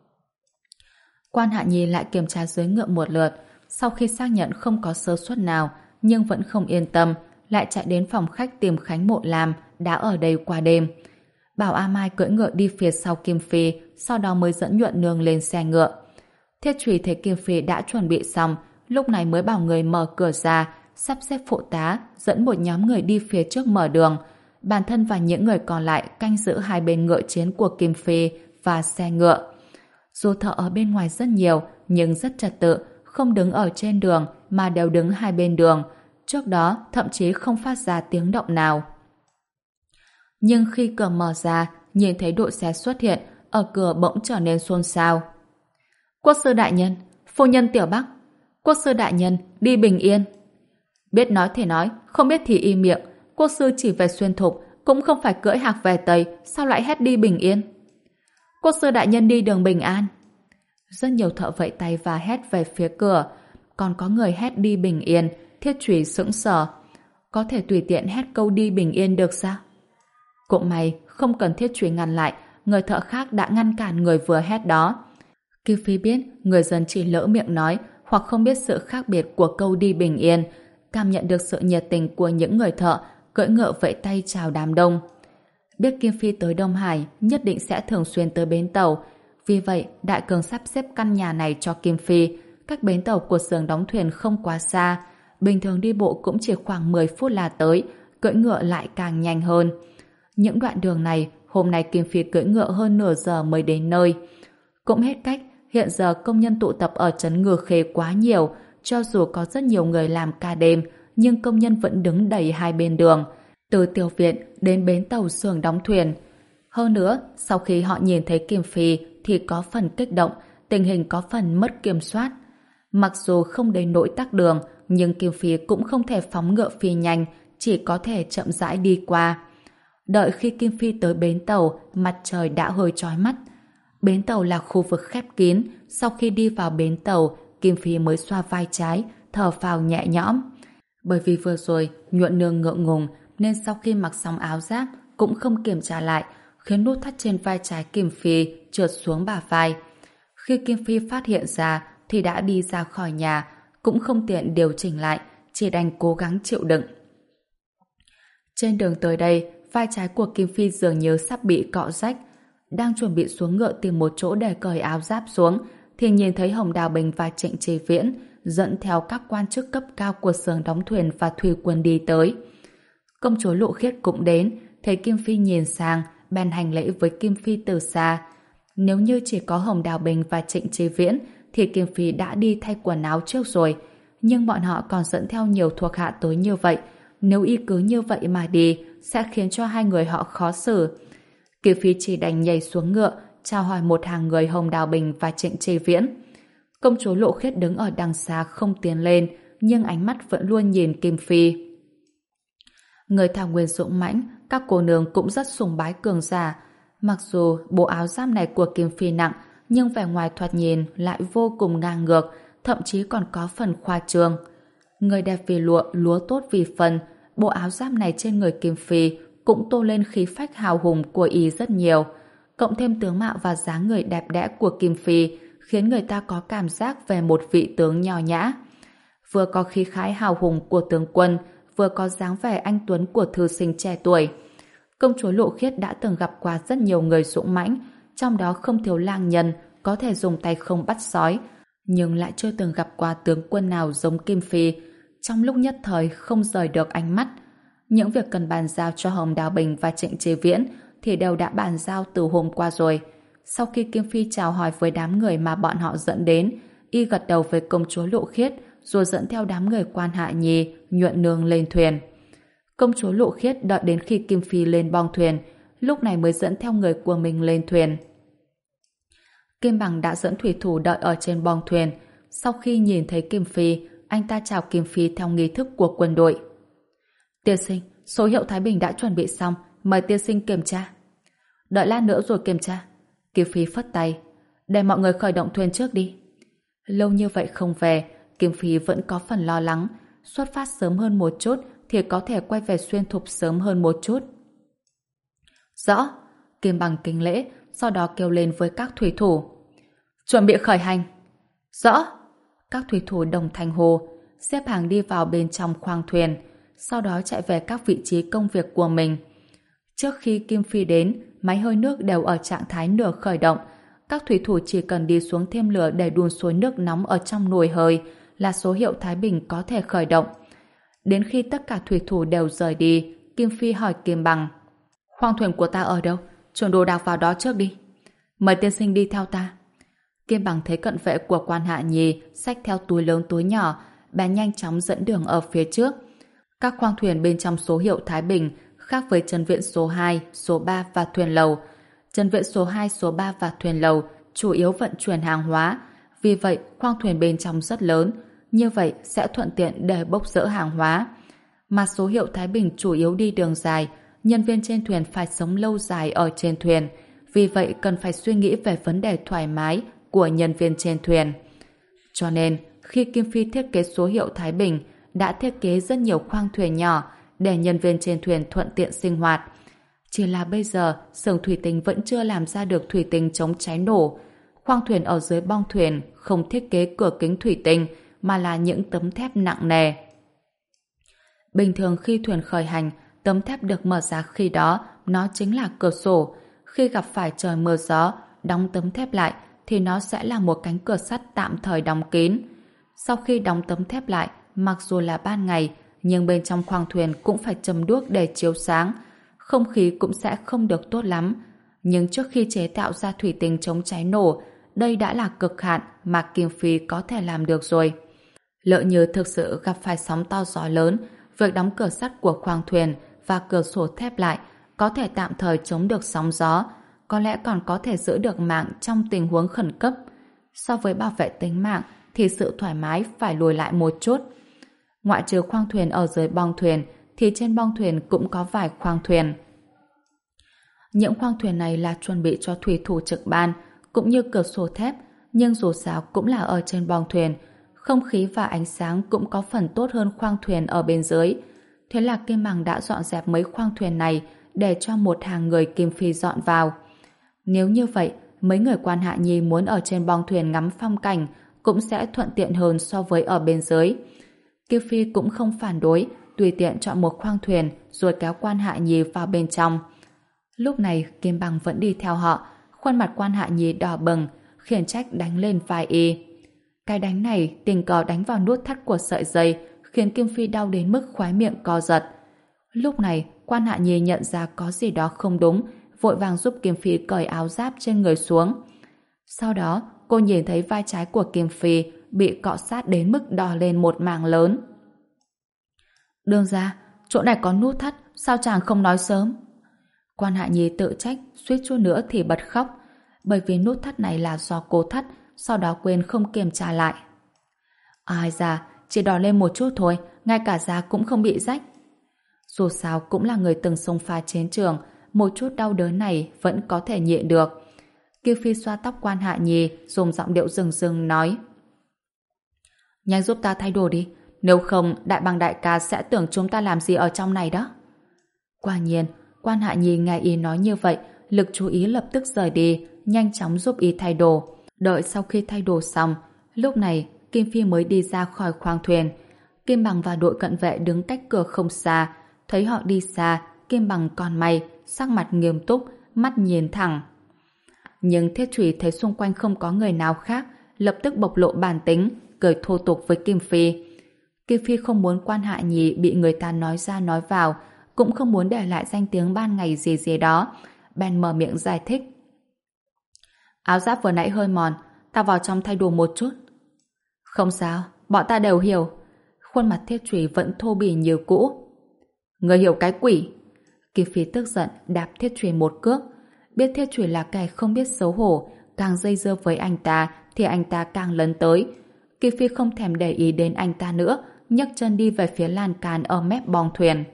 Quan Hạ Nhi lại kiểm tra dưới ngựa một lượt, sau khi xác nhận không có sơ suất nào, nhưng vẫn không yên tâm, lại chạy đến phòng khách tìm Khánh Mộ Lam đã ở đây qua đêm. Bảo A Mai cưỡi ngựa đi phía sau Kim Phi, sau đó mới dẫn Nhuận Nương lên xe ngựa. Thiết Trùy thấy Kim Phi đã chuẩn bị xong, lúc này mới bảo người mở cửa ra, sắp xếp phụ tá, dẫn một nhóm người đi phía trước mở đường. Bản thân và những người còn lại canh giữ hai bên ngựa chiến của Kim Phi và xe ngựa. Dù thợ ở bên ngoài rất nhiều, nhưng rất trật tự, không đứng ở trên đường mà đều đứng hai bên đường. Trước đó, thậm chí không phát ra tiếng động nào. Nhưng khi cửa mở ra, nhìn thấy đội xe xuất hiện, ở cửa bỗng trở nên xôn xao. Quốc sư đại nhân, phu nhân Tiểu Bắc, quốc sư đại nhân, đi bình yên. Biết nói thì nói, không biết thì im miệng. Quốc sư chỉ về Xuyên Thục, cũng không phải cưỡi hạc về Tây, sao lại hét đi bình yên? Quốc sư đại nhân đi đường bình an. Rất nhiều thợ vẫy tay và hét về phía cửa, còn có người hét đi bình yên. Thiết Trùy sững sờ. Có thể tùy tiện hét câu đi bình yên được sao? Cũng may, không cần Thiết Trùy ngăn lại, người thợ khác đã ngăn cản người vừa hét đó. Kim Phi biết người dân chỉ lỡ miệng nói hoặc không biết sự khác biệt của câu đi bình yên, cảm nhận được sự nhiệt tình của những người thợ cưỡi ngựa vẫy tay chào đám đông. Biết Kim Phi tới Đông Hải nhất định sẽ thường xuyên tới bến tàu, vì vậy Đại Cường sắp xếp căn nhà này cho Kim Phi. Cách bến tàu của xưởng đóng thuyền không quá xa, bình thường đi bộ cũng chỉ khoảng mười phút là tới, cưỡi ngựa lại càng nhanh hơn. Những đoạn đường này hôm nay Kim Phi cưỡi ngựa hơn nửa giờ mới đến nơi. Cũng hết cách, hiện giờ công nhân tụ tập ở trấn Ngư Khê quá nhiều, cho dù có rất nhiều người làm ca đêm, nhưng công nhân vẫn đứng đầy hai bên đường, từ tiểu viện đến bến tàu xưởng đóng thuyền. Hơn nữa, sau khi họ nhìn thấy Kim Phi thì có phần kích động, tình hình có phần mất kiểm soát. Mặc dù không đến nỗi tắc đường, nhưng Kim Phi cũng không thể phóng ngựa phi nhanh, chỉ có thể chậm rãi đi qua. Đợi khi Kim Phi tới bến tàu, mặt trời đã hơi chói mắt. Bến tàu là khu vực khép kín, sau khi đi vào bến tàu, Kim Phi mới xoa vai trái, thở phào nhẹ nhõm. Bởi vì vừa rồi, Nhuận Nương ngượng ngùng, nên sau khi mặc xong áo giáp, cũng không kiểm tra lại, khiến nút thắt trên vai trái Kim Phi trượt xuống bả vai. Khi Kim Phi phát hiện ra, thì đã đi ra khỏi nhà, cũng không tiện điều chỉnh lại, chỉ đành cố gắng chịu đựng. Trên đường tới đây, vai trái của Kim Phi dường như sắp bị cọ rách. Đang chuẩn bị xuống ngựa tìm một chỗ để cởi áo giáp xuống, thì nhìn thấy Hồng Đào Bình và Trịnh Chí Viễn dẫn theo các quan chức cấp cao của xưởng đóng thuyền và thủy quân đi tới. Công chúa Lộ Khiết cũng đến, thấy Kim Phi nhìn sang, bèn hành lễ với Kim Phi từ xa. Nếu như chỉ có Hồng Đào Bình và Trịnh Chí Viễn thì Kim Phi đã đi thay quần áo trước rồi, nhưng bọn họ còn dẫn theo nhiều thuộc hạ tới như vậy, nếu y cứ như vậy mà đi sẽ khiến cho hai người họ khó xử. Kim Phi chỉ đành nhảy xuống ngựa, chào hỏi một hàng người Hồng Đào Bình và Trịnh Chí Viễn. Công chúa Lộ Khiết đứng ở đằng xa không tiến lên, nhưng ánh mắt vẫn luôn nhìn Kim Phi. Người thảo nguyên dũng mãnh, các cô nương cũng rất sùng bái cường giả. Mặc dù bộ áo giáp này của Kim Phi nặng, nhưng vẻ ngoài thoạt nhìn lại vô cùng ngang ngược, thậm chí còn có phần khoa trương. Người đẹp vì lụa, lúa tốt vì phần, bộ áo giáp này trên người Kim Phi cũng tô lên khí phách hào hùng của y rất nhiều. Cộng thêm tướng mạo và dáng người đẹp đẽ của Kim Phi, khiến người ta có cảm giác về một vị tướng nho nhã. Vừa có khí khái hào hùng của tướng quân, vừa có dáng vẻ anh tuấn của thư sinh trẻ tuổi. Công chúa Lộ Khiết đã từng gặp qua rất nhiều người dũng mãnh, trong đó không thiếu lang nhân có thể dùng tay không bắt sói, nhưng lại chưa từng gặp qua tướng quân nào giống Kim Phi. Trong lúc nhất thời không rời được ánh mắt. Những việc cần bàn giao cho Hồng Đào Bình và Trịnh Chí Viễn thì đều đã bàn giao từ hôm qua rồi. Sau khi Kim Phi chào hỏi với đám người mà bọn họ dẫn đến, y gật đầu với công chúa Lộ Khiết rồi dẫn theo đám người Quan Hạ Nhi, Nhuận Nương lên thuyền. Công chúa Lộ Khiết đợi đến khi Kim Phi lên bong thuyền, lúc này mới dẫn theo người của mình lên thuyền. Kim Bằng đã dẫn thủy thủ đợi ở trên bong thuyền. Sau khi nhìn thấy Kim Phi, anh ta chào Kim Phi theo nghi thức của quân đội. Tiên sinh, số hiệu Thái Bình đã chuẩn bị xong, mời tiên sinh kiểm tra. Đợi lát nữa rồi kiểm tra. Kim Phi phất tay, để mọi người khởi động thuyền trước đi. Lâu như vậy không về, Kim Phi vẫn có phần lo lắng. Xuất phát sớm hơn một chút thì có thể quay về Xuyên Thục sớm hơn một chút. Rõ. Kim Bằng kính lễ, sau đó kêu lên với các thủy thủ. Chuẩn bị khởi hành. Rõ. Các thủy thủ đồng thanh hô, xếp hàng đi vào bên trong khoang thuyền, sau đó chạy về các vị trí công việc của mình. Trước khi Kim Phi đến, máy hơi nước đều ở trạng thái nửa khởi động. Các thủy thủ chỉ cần đi xuống thêm lửa để đun sôi nước nóng ở trong nồi hơi là số hiệu Thái Bình có thể khởi động. Đến khi tất cả thủy thủ đều rời đi, Kim Phi hỏi Kim Bằng. Khoang thuyền của ta ở đâu? Chuẩn đồ đạc vào đó trước đi. Mời tiên sinh đi theo ta. Kim Bằng thấy cận vệ của Quan Hạ Nhi xách theo túi lớn túi nhỏ, bèn nhanh chóng dẫn đường ở phía trước. Các khoang thuyền bên trong số hiệu Thái Bình khác với chân viện số hai, số ba và thuyền lầu. Chân viện số hai, số ba và thuyền lầu chủ yếu vận chuyển hàng hóa, vì vậy khoang thuyền bên trong rất lớn, như vậy sẽ thuận tiện để bốc dỡ hàng hóa. Mà số hiệu Thái Bình chủ yếu đi đường dài, nhân viên trên thuyền phải sống lâu dài ở trên thuyền, vì vậy cần phải suy nghĩ về vấn đề thoải mái của nhân viên trên thuyền. Cho nên, khi Kim Phi thiết kế số hiệu Thái Bình, đã thiết kế rất nhiều khoang thuyền nhỏ để nhân viên trên thuyền thuận tiện sinh hoạt. Chỉ là bây giờ, xưởng thủy tinh vẫn chưa làm ra được thủy tinh chống cháy nổ. Khoang thuyền ở dưới bong thuyền không thiết kế cửa kính thủy tinh, mà là những tấm thép nặng nề. Bình thường khi thuyền khởi hành, tấm thép được mở ra khi đó, nó chính là cửa sổ. Khi gặp phải trời mưa gió, đóng tấm thép lại, thì nó sẽ là một cánh cửa sắt tạm thời đóng kín. Sau khi đóng tấm thép lại, mặc dù là ban ngày, nhưng bên trong khoang thuyền cũng phải châm đuốc để chiếu sáng. Không khí cũng sẽ không được tốt lắm. Nhưng trước khi chế tạo ra thủy tinh chống cháy nổ, đây đã là cực hạn mà Kim Phi có thể làm được rồi. Lỡ như thực sự gặp phải sóng to gió lớn, việc đóng cửa sắt của khoang thuyền và cửa sổ thép lại có thể tạm thời chống được sóng gió, có lẽ còn có thể giữ được mạng trong tình huống khẩn cấp. So với bảo vệ tính mạng thì sự thoải mái phải lùi lại một chút. Ngoại trừ khoang thuyền ở dưới bong thuyền thì trên bong thuyền cũng có vài khoang thuyền. Những khoang thuyền này là chuẩn bị cho thủy thủ trực ban cũng như cửa sổ thép, nhưng dù sao cũng là ở trên bong thuyền, không khí và ánh sáng cũng có phần tốt hơn khoang thuyền ở bên dưới. Thế là Kim Bằng đã dọn dẹp mấy khoang thuyền này để cho một hàng người Kim Phi dọn vào. Nếu như vậy, mấy người Quan Hạ Nhi muốn ở trên bong thuyền ngắm phong cảnh cũng sẽ thuận tiện hơn so với ở bên dưới. Kim Phi cũng không phản đối, tùy tiện chọn một khoang thuyền rồi kéo Quan Hạ Nhi vào bên trong. Lúc này Kim Bằng vẫn đi theo họ, khuôn mặt Quan Hạ Nhi đỏ bừng, khiển trách đánh lên vai y. Cái đánh này tình cờ đánh vào nút thắt của sợi dây, khiến Kim Phi đau đến mức khóe miệng co giật. Lúc này, Quan Hạ Nhi nhận ra có gì đó không đúng, vội vàng giúp Kim Phi cởi áo giáp trên người xuống. Sau đó, cô nhìn thấy vai trái của Kim Phi bị cọ sát đến mức đỏ lên một mảng lớn. Đương ra, chỗ này có nút thắt, sao chàng không nói sớm? Quan Hạ Nhi tự trách, suýt chút nữa thì bật khóc, bởi vì nút thắt này là do cô thắt, sau đó quên không kiểm tra lại. Ai da, chỉ đỏ lên một chút thôi, ngay cả da cũng không bị rách. Dù sao cũng là người từng xông pha chiến trường, một chút đau đớn này vẫn có thể nhịn được. Kiều Phi xoa tóc Quan Hạ Nhi, dùng giọng điệu rừng rừng nói: nhanh giúp ta thay đồ đi, nếu không đại bàng đại ca sẽ tưởng chúng ta làm gì ở trong này đó. Quả nhiên, Quan Hạ Nhi nghe y nói như vậy, lực chú ý lập tức rời đi, nhanh chóng giúp y thay đồ. Đợi sau khi thay đồ xong, lúc này Kim Phi mới đi ra khỏi khoang thuyền. Kim Bằng và đội cận vệ đứng cách cửa không xa, thấy họ đi xa, Kim Bằng còn may, sắc mặt nghiêm túc, mắt nhìn thẳng. Nhưng Thiết Trùy thấy xung quanh không có người nào khác, lập tức bộc lộ bản tính, cười thô tục với Kim Phi. Kim Phi không muốn Quan Hạ Nhi bị người ta nói ra nói vào, cũng không muốn để lại danh tiếng ban ngày gì gì đó, bèn mở miệng giải thích. Áo giáp vừa nãy hơi mòn, ta vào trong thay đồ một chút. Không sao, bọn ta đều hiểu. Khuôn mặt Thiết Trùy vẫn thô bỉ như cũ. Người hiểu cái quỷ. Kim Phi tức giận đạp Thiết Trùy một cước. Biết Thiết Trùy là kẻ không biết xấu hổ, càng dây dưa với anh ta thì anh ta càng lấn tới. Kim Phi không thèm để ý đến anh ta nữa, nhấc chân đi về phía lan can ở mép bong thuyền.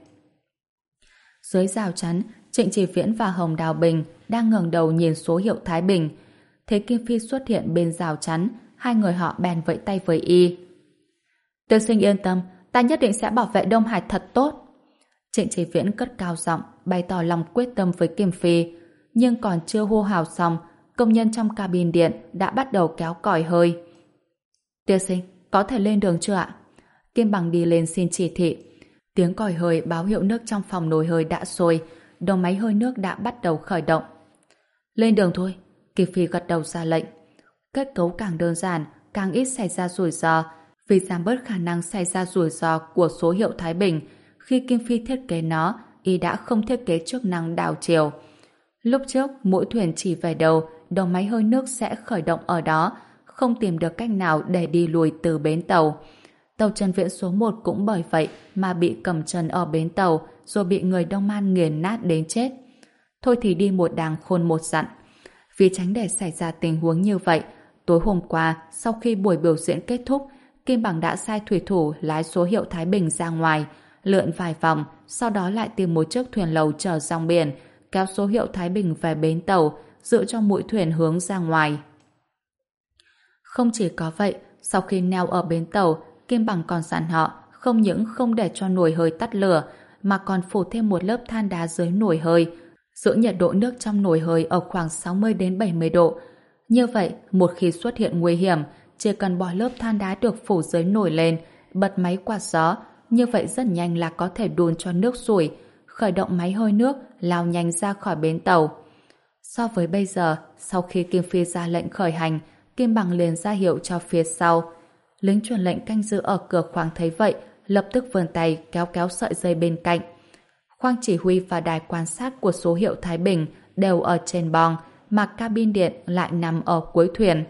Dưới rào chắn, Trịnh Chỉ Viễn và Hồng Đào Bình đang ngẩng đầu nhìn số hiệu Thái Bình. Thấy Kim Phi xuất hiện bên rào chắn, hai người họ bèn vẫy tay với y. Tiên sinh yên tâm, ta nhất định sẽ bảo vệ Đông Hải thật tốt. Trịnh Chỉ Viễn cất cao giọng, bày tỏ lòng quyết tâm với Kim Phi. Nhưng còn chưa hô hào xong, công nhân trong cabin điện đã bắt đầu kéo còi hơi. Tiên sinh, có thể lên đường chưa ạ? Kim Bằng đi lên xin chỉ thị. Tiếng còi hơi báo hiệu nước trong phòng nồi hơi đã sôi, đầu máy hơi nước đã bắt đầu khởi động. Lên đường thôi. Kim Phi gật đầu ra lệnh. Kết cấu càng đơn giản, càng ít xảy ra rủi ro, vì giảm bớt khả năng xảy ra rủi ro của số hiệu Thái Bình. Khi Kim Phi thiết kế nó, y đã không thiết kế chức năng đảo chiều. Lúc trước, mỗi thuyền chỉ về đầu, đầu máy hơi nước sẽ khởi động ở đó, không tìm được cách nào để đi lùi từ bến tàu. Tàu Trần Viễn số một cũng bởi vậy mà bị cầm chân ở bến tàu, rồi bị người Đông Man nghiền nát đến chết. Thôi thì đi một đàng khôn một dặn. Vì tránh để xảy ra tình huống như vậy, tối hôm qua, sau khi buổi biểu diễn kết thúc, Kim Bằng đã sai thủy thủ lái số hiệu Thái Bình ra ngoài, lượn vài vòng, sau đó lại tìm một chiếc thuyền lầu chở dòng biển, kéo số hiệu Thái Bình về bến tàu, giữ cho mũi thuyền hướng ra ngoài. Không chỉ có vậy, sau khi neo ở bến tàu, Kim Bằng còn dặn họ không những không để cho nồi hơi tắt lửa, mà còn phủ thêm một lớp than đá dưới nồi hơi, giữ nhiệt độ nước trong nồi hơi ở khoảng sáu mươi đến bảy mươi độ. Như vậy, một khi xuất hiện nguy hiểm, chỉ cần bỏ lớp than đá được phủ dưới nồi lên, bật máy quạt gió, như vậy rất nhanh là có thể đun cho nước sủi, khởi động máy hơi nước, lao nhanh ra khỏi bến tàu. So với bây giờ, sau khi Kim Phi ra lệnh khởi hành, Kim Bằng liền ra hiệu cho phía sau. Lính truyền lệnh canh giữ ở cửa khoang thấy vậy, lập tức vươn tay kéo kéo sợi dây bên cạnh. Khoang chỉ huy và đài quan sát của số hiệu Thái Bình đều ở trên bong, mà cabin điện lại nằm ở cuối thuyền.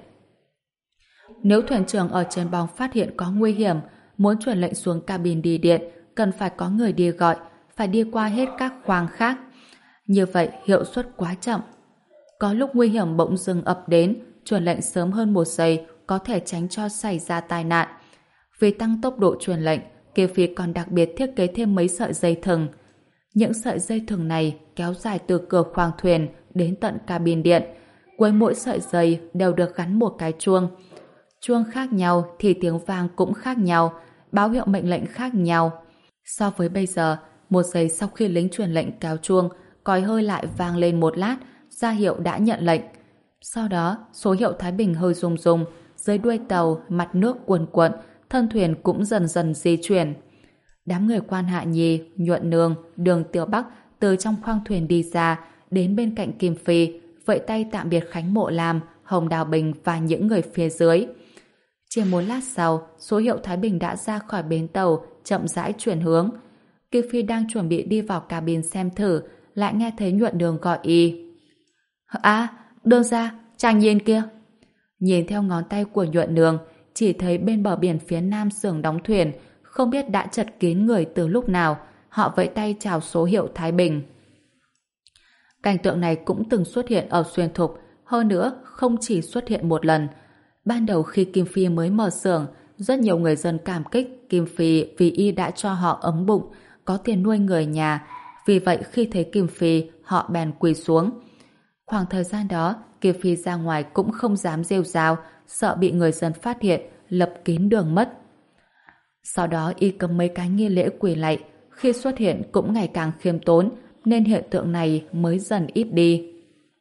Nếu thuyền trưởng ở trên bong phát hiện có nguy hiểm, muốn truyền lệnh xuống cabin đi điện, cần phải có người đi gọi, phải đi qua hết các khoang khác. Như vậy hiệu suất quá chậm. Có lúc nguy hiểm bỗng dưng ập đến, truyền lệnh sớm hơn một giây có thể tránh cho xảy ra tai nạn. Vì tăng tốc độ truyền lệnh, Kiều Phi còn đặc biệt thiết kế thêm mấy sợi dây thừng. Những sợi dây thừng này kéo dài từ cửa khoang thuyền đến tận cabin điện. Cuối mỗi sợi dây đều được gắn một cái chuông. Chuông khác nhau thì tiếng vang cũng khác nhau, báo hiệu mệnh lệnh khác nhau. So với bây giờ, một giây sau khi lính truyền lệnh kéo chuông, còi hơi lại vang lên một lát, ra hiệu đã nhận lệnh. Sau đó, số hiệu Thái Bình hơi rung rung, dưới đuôi tàu, mặt nước cuồn cuộn, thân thuyền cũng dần dần di chuyển. Đám người Quan Hạ Nhi, Nhuận Nương, Đường Tiểu Bắc từ trong khoang thuyền đi ra, đến bên cạnh Kim Phi, vẫy tay tạm biệt Khánh Mộ Lam, Hồng Đào Bình và những người phía dưới. Chỉ một lát sau, số hiệu Thái Bình đã ra khỏi bến tàu, chậm rãi chuyển hướng. Kim Phi đang chuẩn bị đi vào cabin xem thử, lại nghe thấy Nhuận Đường gọi y. À, Đường ra, chàng nhìn kia. Nhìn theo ngón tay của Nhuận Đường, chỉ thấy bên bờ biển phía nam xưởng đóng thuyền, không biết đã chật kín người từ lúc nào, họ vẫy tay chào số hiệu Thái Bình. Cảnh tượng này cũng từng xuất hiện ở Xuyên Thục, hơn nữa không chỉ xuất hiện một lần. Ban đầu khi Kim Phi mới mở xưởng, rất nhiều người dân cảm kích Kim Phi vì y đã cho họ ấm bụng, có tiền nuôi người nhà. Vì vậy khi thấy Kim Phi, họ bèn quỳ xuống. Khoảng thời gian đó, Kim Phi ra ngoài cũng không dám rêu rao, sợ bị người dân phát hiện, lập kín đường mất. Sau đó y cầm mấy cái nghi lễ quỳ lạy, khi xuất hiện cũng ngày càng khiêm tốn, nên hiện tượng này mới dần ít đi.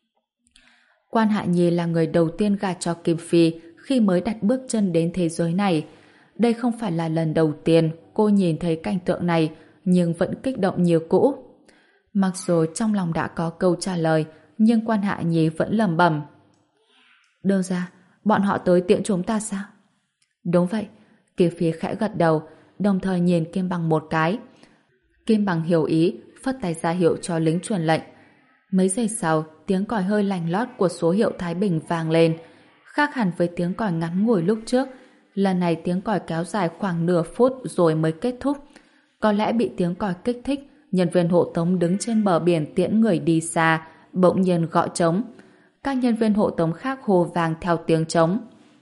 Quan Hạ Nhi là người đầu tiên gả cho Kim Phi khi mới đặt bước chân đến thế giới này. Đây không phải là lần đầu tiên cô nhìn thấy cảnh tượng này, nhưng vẫn kích động như cũ. Mặc dù trong lòng đã có câu trả lời, nhưng Quan Hạ Nhi vẫn lẩm bẩm. Đường ra, bọn họ tới tiễn chúng ta sao? Đúng vậy. Kim Phi khẽ gật đầu, đồng thời nhìn Kim Bằng một cái. Kim Bằng hiểu ý, phất tay ra hiệu cho lính truyền lệnh. Mấy giây sau, tiếng còi hơi lành lót của số hiệu Thái Bình vang lên. Khác hẳn với tiếng còi ngắn ngủi lúc trước, lần này tiếng còi kéo dài khoảng nửa phút rồi mới kết thúc. Có lẽ bị tiếng còi kích thích, nhân viên hộ tống đứng trên bờ biển tiễn người đi xa, bỗng nhiên gọi trống. Các nhân viên hộ tống khác hô vang theo tiếng trống.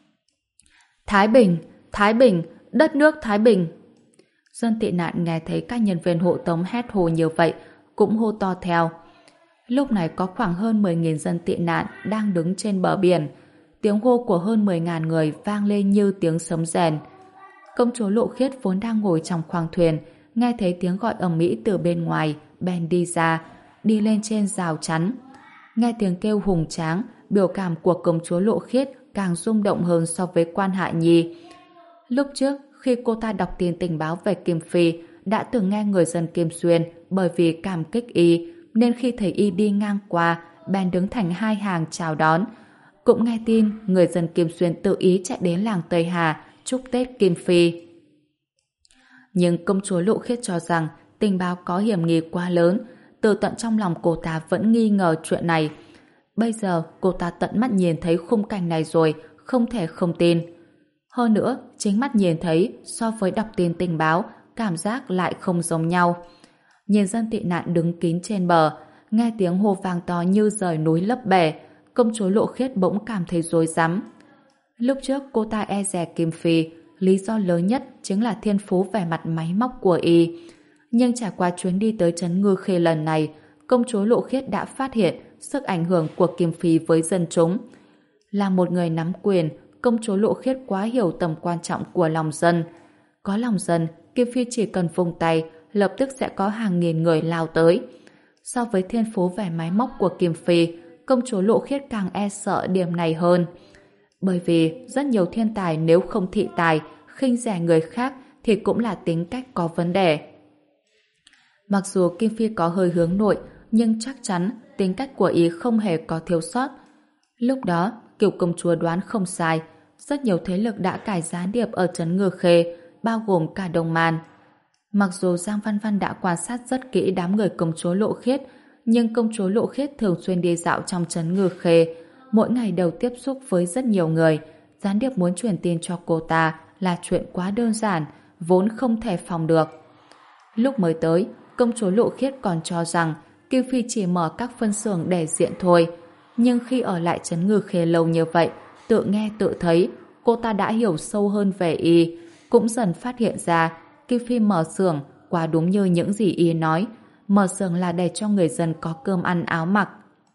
Thái Bình! Thái Bình! Đất nước Thái Bình! Dân tị nạn nghe thấy các nhân viên hộ tống hét hô như vậy, cũng hô to theo. Lúc này có khoảng hơn mười nghìn dân tị nạn đang đứng trên bờ biển. Tiếng hô của hơn mười nghìn người vang lên như tiếng sấm rền. Công chúa Lộ Khiết vốn đang ngồi trong khoang thuyền, nghe thấy tiếng gọi ầm ĩ từ bên ngoài, bèn đi ra, đi lên trên rào chắn. Nghe tiếng kêu hùng tráng, biểu cảm của công chúa Lộ Khiết càng rung động hơn so với Quan Hạ Nhi. Lúc trước, khi cô ta đọc tin tình báo về Kim Phi, đã từng nghe người dân Kim Xuyên bởi vì cảm kích y, nên khi thấy y đi ngang qua, bèn đứng thành hai hàng chào đón. Cũng nghe tin người dân Kim Xuyên tự ý chạy đến làng Tây Hà chúc Tết Kim Phi. Nhưng công chúa Lộ Khiết cho rằng tình báo có hiểm nghi quá lớn, từ tận trong lòng cô ta vẫn nghi ngờ chuyện này. Bây giờ cô ta tận mắt nhìn thấy khung cảnh này rồi, không thể không tin. Hơn nữa, chính mắt nhìn thấy so với đọc tin tình báo, cảm giác lại không giống nhau. Nhìn dân tị nạn đứng kín trên bờ, nghe tiếng hô vang to như rời núi lấp bể, công chúa Lộ Khiết bỗng cảm thấy rối rắm. Lúc trước cô ta e dè Kim Phi, lý do lớn nhất chính là thiên phú vẻ mặt máy móc của y. Nhưng trải qua chuyến đi tới trấn Ngư Khê lần này, công chúa Lộ Khiết đã phát hiện sức ảnh hưởng của Kim Phi với dân chúng. Là một người nắm quyền, công chúa Lộ Khiết quá hiểu tầm quan trọng của lòng dân. Có lòng dân, Kim Phi chỉ cần vung tay, lập tức sẽ có hàng nghìn người lao tới. So với thiên phú vẻ máy móc của Kim Phi, công chúa Lộ Khiết càng e sợ điểm này hơn. Bởi vì rất nhiều thiên tài nếu không thị tài, khinh rẻ người khác thì cũng là tính cách có vấn đề. Mặc dù Kim Phi có hơi hướng nội, nhưng chắc chắn tính cách của y không hề có thiếu sót. Lúc đó, Kiều công chúa đoán không sai, rất nhiều thế lực đã cải gián điệp ở trấn Ngư Khê, bao gồm cả Đông Man. Mặc dù Giang Văn Văn đã quan sát rất kỹ đám người công chúa Lộ Khiết, nhưng công chúa Lộ Khiết thường xuyên đi dạo trong trấn Ngư Khê, mỗi ngày đều tiếp xúc với rất nhiều người. Gián điệp muốn truyền tin cho cô ta là chuyện quá đơn giản, vốn không thể phòng được. Lúc mới tới, công chúa Lộ Khiết còn cho rằng Kim Phi chỉ mở các phân xưởng để diện thôi. Nhưng khi ở lại trấn Ngư Khê lâu như vậy, tự nghe tự thấy, cô ta đã hiểu sâu hơn về y, cũng dần phát hiện ra Kim Phi mở xưởng quá đúng như những gì y nói. Mở xưởng là để cho người dân có cơm ăn áo mặc.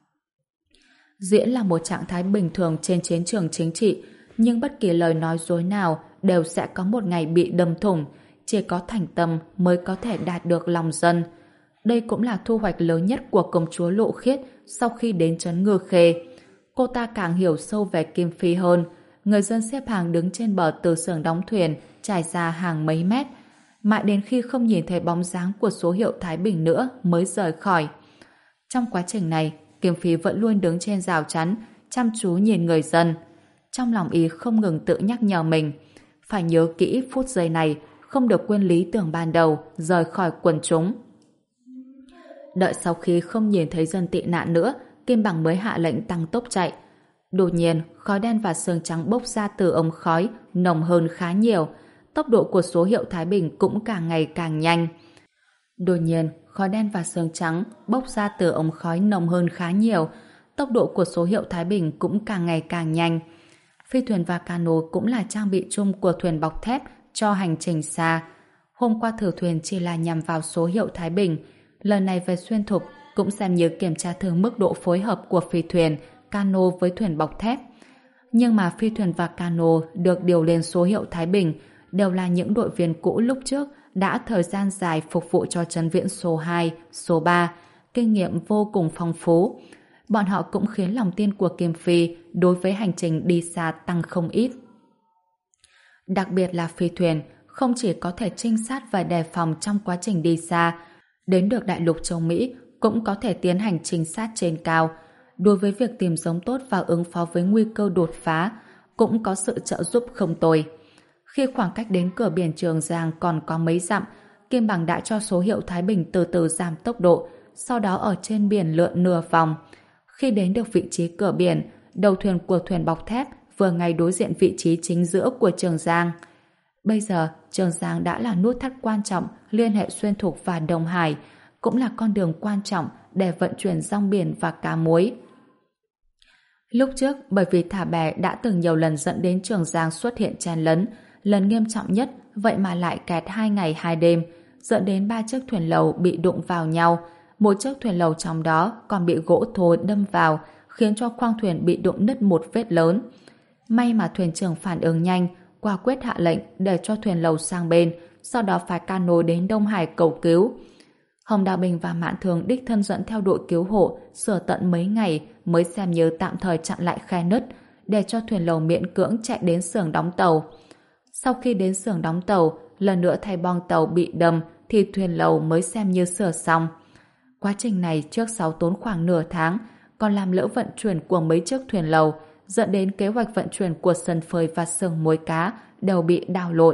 Diễn là một trạng thái bình thường trên chiến trường chính trị, nhưng bất kỳ lời nói dối nào đều sẽ có một ngày bị đâm thủng. Chỉ có thành tâm mới có thể đạt được lòng dân. Đây cũng là thu hoạch lớn nhất của công chúa Lộ Khiết sau khi đến trấn Ngư Khê. Cô ta càng hiểu sâu về Kim Phi hơn. Người dân xếp hàng đứng trên bờ từ xưởng đóng thuyền trải ra hàng mấy mét. Mãi đến khi không nhìn thấy bóng dáng của số hiệu Thái Bình nữa mới rời khỏi. Trong quá trình này, Kim Phi vẫn luôn đứng trên rào chắn, chăm chú nhìn người dân. Trong lòng y không ngừng tự nhắc nhở mình, phải nhớ kỹ phút giây này, không được quên lý tưởng ban đầu, rời khỏi quần chúng. Đợi sau khi không nhìn thấy dân tị nạn nữa, Kim Bằng mới hạ lệnh tăng tốc chạy. Đột nhiên, khói đen và sương trắng bốc ra từ ống khói, nồng hơn khá nhiều. Tốc độ của số hiệu Thái Bình cũng càng ngày càng nhanh. Đột nhiên, khói đen và sương trắng bốc ra từ ống khói nồng hơn khá nhiều. Tốc độ của số hiệu Thái Bình cũng càng ngày càng nhanh. Phi thuyền và cano cũng là trang bị chung của thuyền bọc thép cho hành trình xa. Hôm qua thử thuyền chỉ là nhằm vào số hiệu Thái Bình. Lần này về xuyên thục cũng xem như kiểm tra thử mức độ phối hợp của phi thuyền, cano với thuyền bọc thép. Nhưng mà phi thuyền và cano được điều lên số hiệu Thái Bình đều là những đội viên cũ lúc trước đã thời gian dài phục vụ cho Trấn Viễn số hai, số ba, kinh nghiệm vô cùng phong phú. Bọn họ cũng khiến lòng tin của Kim Phi đối với hành trình đi xa tăng không ít. Đặc biệt là phi thuyền không chỉ có thể trinh sát và đề phòng trong quá trình đi xa, đến được đại lục châu Mỹ cũng có thể tiến hành trinh sát trên cao. Đối với việc tìm giống tốt và ứng phó với nguy cơ đột phá cũng có sự trợ giúp không tồi. Khi khoảng cách đến cửa biển Trường Giang còn có mấy dặm, Kim Bằng đã cho số hiệu Thái Bình từ từ giảm tốc độ, sau đó ở trên biển lượn nửa vòng. Khi đến được vị trí cửa biển, đầu thuyền của thuyền bọc thép vừa ngay đối diện vị trí chính giữa của Trường Giang. Bây giờ, Trường Giang đã là nút thắt quan trọng liên hệ xuyên thục và Đông Hải, cũng là con đường quan trọng để vận chuyển rong biển và cá muối. Lúc trước, bởi vì thả bè đã từng nhiều lần dẫn đến Trường Giang xuất hiện chen lấn, lần nghiêm trọng nhất vậy mà lại kẹt hai ngày hai đêm, dẫn đến ba chiếc thuyền lầu bị đụng vào nhau. Một chiếc thuyền lầu trong đó còn bị gỗ thô đâm vào, khiến cho khoang thuyền bị đụng nứt một vết lớn. May mà thuyền trưởng phản ứng nhanh, quả quyết hạ lệnh để cho thuyền lầu sang bên, sau đó phái cano đến Đông Hải cầu cứu. Hồng Đào Bình và Mạn Thường đích thân dẫn theo đội cứu hộ sửa tận mấy ngày mới xem như tạm thời chặn lại khe nứt, để cho thuyền lầu miễn cưỡng chạy đến xưởng đóng tàu. Sau khi đến xưởng đóng tàu, lần nữa thay bong tàu bị đâm thì thuyền lầu mới xem như sửa xong. Quá trình này trước sau tốn khoảng nửa tháng, còn làm lỡ vận chuyển của mấy chiếc thuyền lầu, dẫn đến kế hoạch vận chuyển của sân phơi và xưởng muối cá đều bị đảo lộn.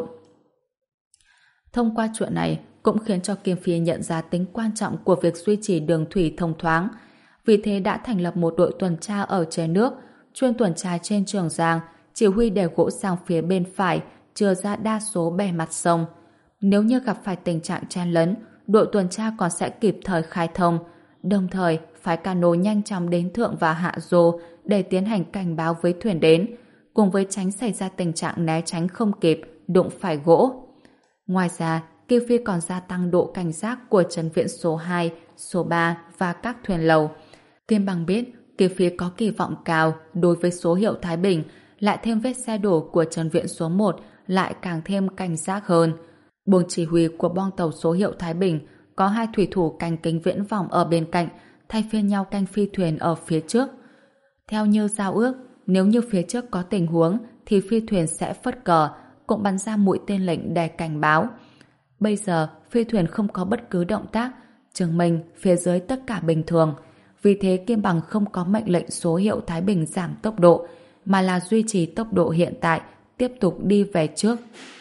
Thông qua chuyện này cũng khiến cho Kim Phi nhận ra tính quan trọng của việc duy trì đường thủy thông thoáng. Vì thế đã thành lập một đội tuần tra ở trên nước, chuyên tuần tra trên Trường Giang, chỉ huy để gỗ sang phía bên phải, chừa ra đa số bề mặt sông. Nếu như gặp phải tình trạng chen lấn, đội tuần tra còn sẽ kịp thời khai thông, đồng thời phái cano nhanh chóng đến thượng và hạ du để tiến hành cảnh báo với thuyền đến, cùng với tránh xảy ra tình trạng né tránh không kịp, đụng phải gỗ. Ngoài ra, Kim Phi còn gia tăng độ cảnh giác của Trấn Viễn số hai, số ba và các thuyền lầu. Kim Bằng biết Kim Phi có kỳ vọng cao đối với số hiệu Thái Bình, lại thêm vết xe đổ của Trấn Viễn số một lại càng thêm cảnh giác hơn. Buồng chỉ huy của bong tàu số hiệu Thái Bình có hai thủy thủ canh kính viễn vọng ở bên cạnh, thay phiên nhau canh phi thuyền ở phía trước. Theo như giao ước, nếu như phía trước có tình huống thì phi thuyền sẽ phất cờ, cũng bắn ra mũi tên lệnh để cảnh báo. Bây giờ phi thuyền không có bất cứ động tác, chứng minh phía dưới tất cả bình thường. Vì thế Kim Bằng không có mệnh lệnh số hiệu Thái Bình giảm tốc độ, mà là duy trì tốc độ hiện tại, tiếp tục đi về trước.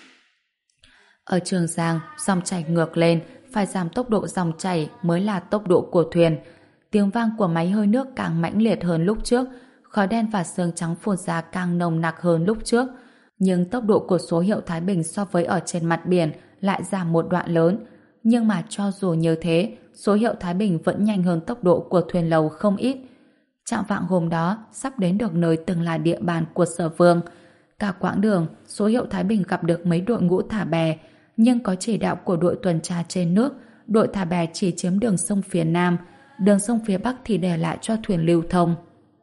Ở Trường Giang, dòng chảy ngược lên, phải giảm tốc độ dòng chảy mới là tốc độ của thuyền. Tiếng vang của máy hơi nước càng mãnh liệt hơn lúc trước, khói đen và sương trắng phun ra càng nồng nặc hơn lúc trước. Nhưng tốc độ của số hiệu Thái Bình so với ở trên mặt biển lại giảm một đoạn lớn. Nhưng mà cho dù như thế, số hiệu Thái Bình vẫn nhanh hơn tốc độ của thuyền lầu không ít. Trạng vạng hôm đó sắp đến được nơi từng là địa bàn của Sở Vương. Cả quãng đường, số hiệu Thái Bình gặp được mấy đội ngũ thả bè, nhưng có chỉ đạo của đội tuần tra trên nước, đội thả bè chỉ chiếm đường sông phía Nam, đường sông phía Bắc thì để lại cho thuyền lưu thông.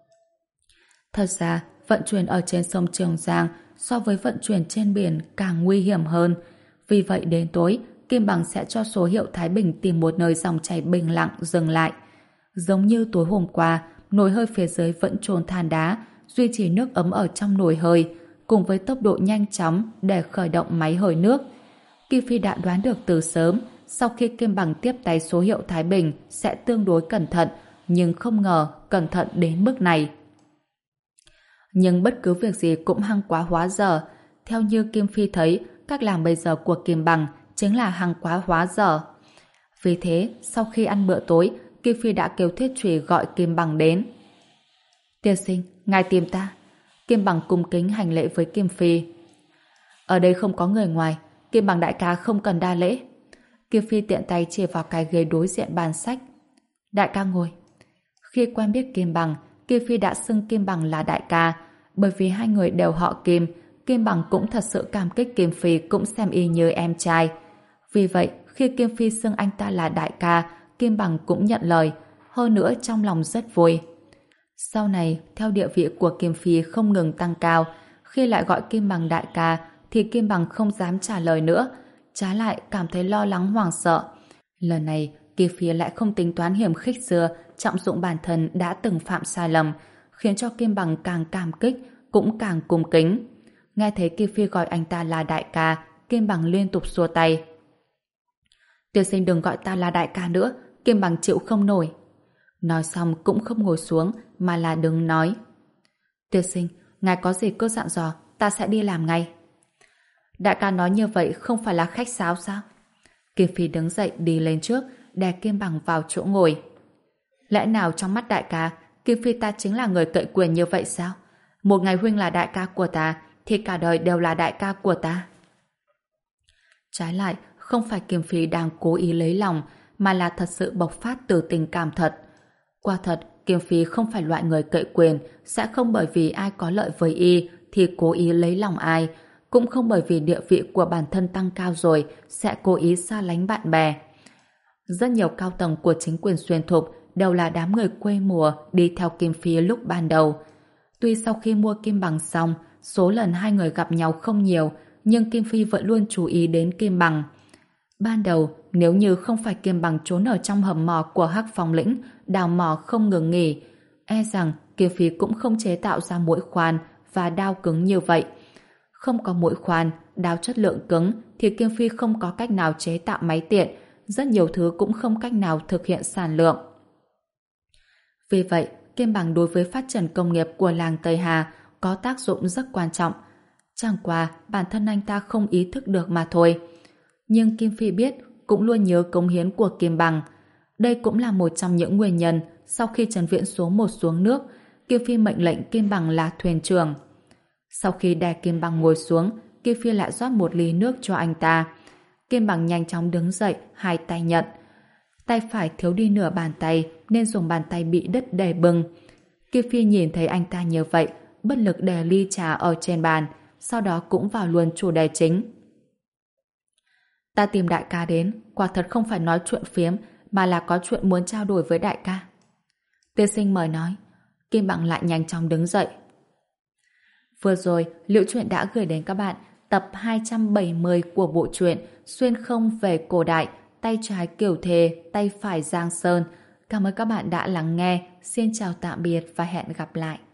Thật ra, vận chuyển ở trên sông Trường Giang so với vận chuyển trên biển càng nguy hiểm hơn. Vì vậy đến tối, Kim Bằng sẽ cho số hiệu Thái Bình tìm một nơi dòng chảy bình lặng dừng lại. Giống như tối hôm qua, nồi hơi phía dưới vẫn trồn than đá, duy trì nước ấm ở trong nồi hơi, cùng với tốc độ nhanh chóng để khởi động máy hơi nước. Kim Phi đã đoán được từ sớm, sau khi Kim Bằng tiếp tay số hiệu Thái Bình sẽ tương đối cẩn thận, nhưng không ngờ cẩn thận đến mức này. Nhưng bất cứ việc gì cũng hăng quá hóa dở. Theo như Kim Phi thấy, cách làm bây giờ của Kim Bằng chính là hăng quá hóa dở. Vì thế, sau khi ăn bữa tối, Kim Phi đã kêu Thiết Trùy gọi Kim Bằng đến. Tiên sinh, ngài tìm ta. Kim Bằng cung kính hành lễ với Kim Phi. Ở đây không có người ngoài, Kim Bằng đại ca không cần đa lễ. Kim Phi tiện tay chỉ vào cái ghế đối diện bàn sách. Đại ca ngồi. Khi quen biết Kim Bằng, Kim Phi đã xưng Kim Bằng là đại ca, bởi vì hai người đều họ Kim. Kim Bằng cũng thật sự cảm kích Kim Phi cũng xem y như em trai. Vì vậy, khi Kim Phi xưng anh ta là đại ca, Kim Bằng cũng nhận lời, hơn nữa trong lòng rất vui. Sau này, theo địa vị của Kim Phi không ngừng tăng cao, khi lại gọi Kim Bằng đại ca, thì Kim Bằng không dám trả lời nữa, trái lại cảm thấy lo lắng hoảng sợ. Lần này, Kim Phi lại không tính toán hiểm khích xưa, trọng dụng bản thân đã từng phạm sai lầm, khiến cho Kim Bằng càng cảm kích, cũng càng cung kính. Nghe thấy Kim Phi gọi anh ta là đại ca, Kim Bằng liên tục xua tay. Tiên sinh đừng gọi ta là đại ca nữa, Kim Bằng chịu không nổi. Nói xong cũng không ngồi xuống, mà là đứng nói. Tiên sinh, ngài có gì cứ dặn dò, ta sẽ đi làm ngay. Đại ca nói như vậy không phải là khách sáo sao? Kim Phi đứng dậy đi lên trước, đè Kim Bằng vào chỗ ngồi. Lẽ nào trong mắt đại ca, Kim Phi ta chính là người cậy quyền như vậy sao? Một ngày huynh là đại ca của ta, thì cả đời đều là đại ca của ta. Trái lại, không phải Kim Phi đang cố ý lấy lòng, mà là thật sự bộc phát từ tình cảm thật. Quả thật, Kim Phi không phải loại người cậy quyền, sẽ không bởi vì ai có lợi với y thì cố ý lấy lòng ai, cũng không bởi vì địa vị của bản thân tăng cao rồi sẽ cố ý xa lánh bạn bè. Rất nhiều cao tầng của chính quyền xuyên thục đều là đám người quê mùa đi theo Kim Phi lúc ban đầu. Tuy sau khi mua Kim Bằng xong, số lần hai người gặp nhau không nhiều, nhưng Kim Phi vẫn luôn chú ý đến Kim Bằng. Ban đầu, nếu như không phải Kim Bằng trốn ở trong hầm mỏ của Hắc Phong lĩnh, đào mỏ không ngừng nghỉ, e rằng Kim Phi cũng không chế tạo ra mũi khoan và đao cứng như vậy. Không có mũi khoan, đao chất lượng cứng thì Kim Phi không có cách nào chế tạo máy tiện, rất nhiều thứ cũng không cách nào thực hiện sản lượng. Vì vậy, Kim Bằng đối với phát triển công nghiệp của làng Tây Hà có tác dụng rất quan trọng. Chẳng qua, bản thân anh ta không ý thức được mà thôi. Nhưng Kim Phi biết, cũng luôn nhớ cống hiến của Kim Bằng. Đây cũng là một trong những nguyên nhân sau khi Trần Viễn số một xuống nước, Kim Phi mệnh lệnh Kim Bằng là thuyền trưởng. Sau khi đè Kim Bằng ngồi xuống, Kim Phi lại rót một ly nước cho anh ta. Kim Bằng nhanh chóng đứng dậy, hai tay nhận. Tay phải thiếu đi nửa bàn tay nên dùng bàn tay bị đứt để bưng. Kim Phi nhìn thấy anh ta như vậy, bất lực đè ly trà ở trên bàn, sau đó cũng vào luôn chủ đề chính. Ta tìm đại ca đến, quả thật không phải nói chuyện phiếm, mà là có chuyện muốn trao đổi với đại ca. Tiên sinh mời nói. Kim Bằng lại nhanh chóng đứng dậy. Vừa rồi, Liễu Chuyện đã gửi đến các bạn tập hai trăm bảy mươi của bộ truyện Xuyên không về cổ đại, tay trái Kiều Thề, tay phải Giang Sơn. Cảm ơn các bạn đã lắng nghe. Xin chào tạm biệt và hẹn gặp lại.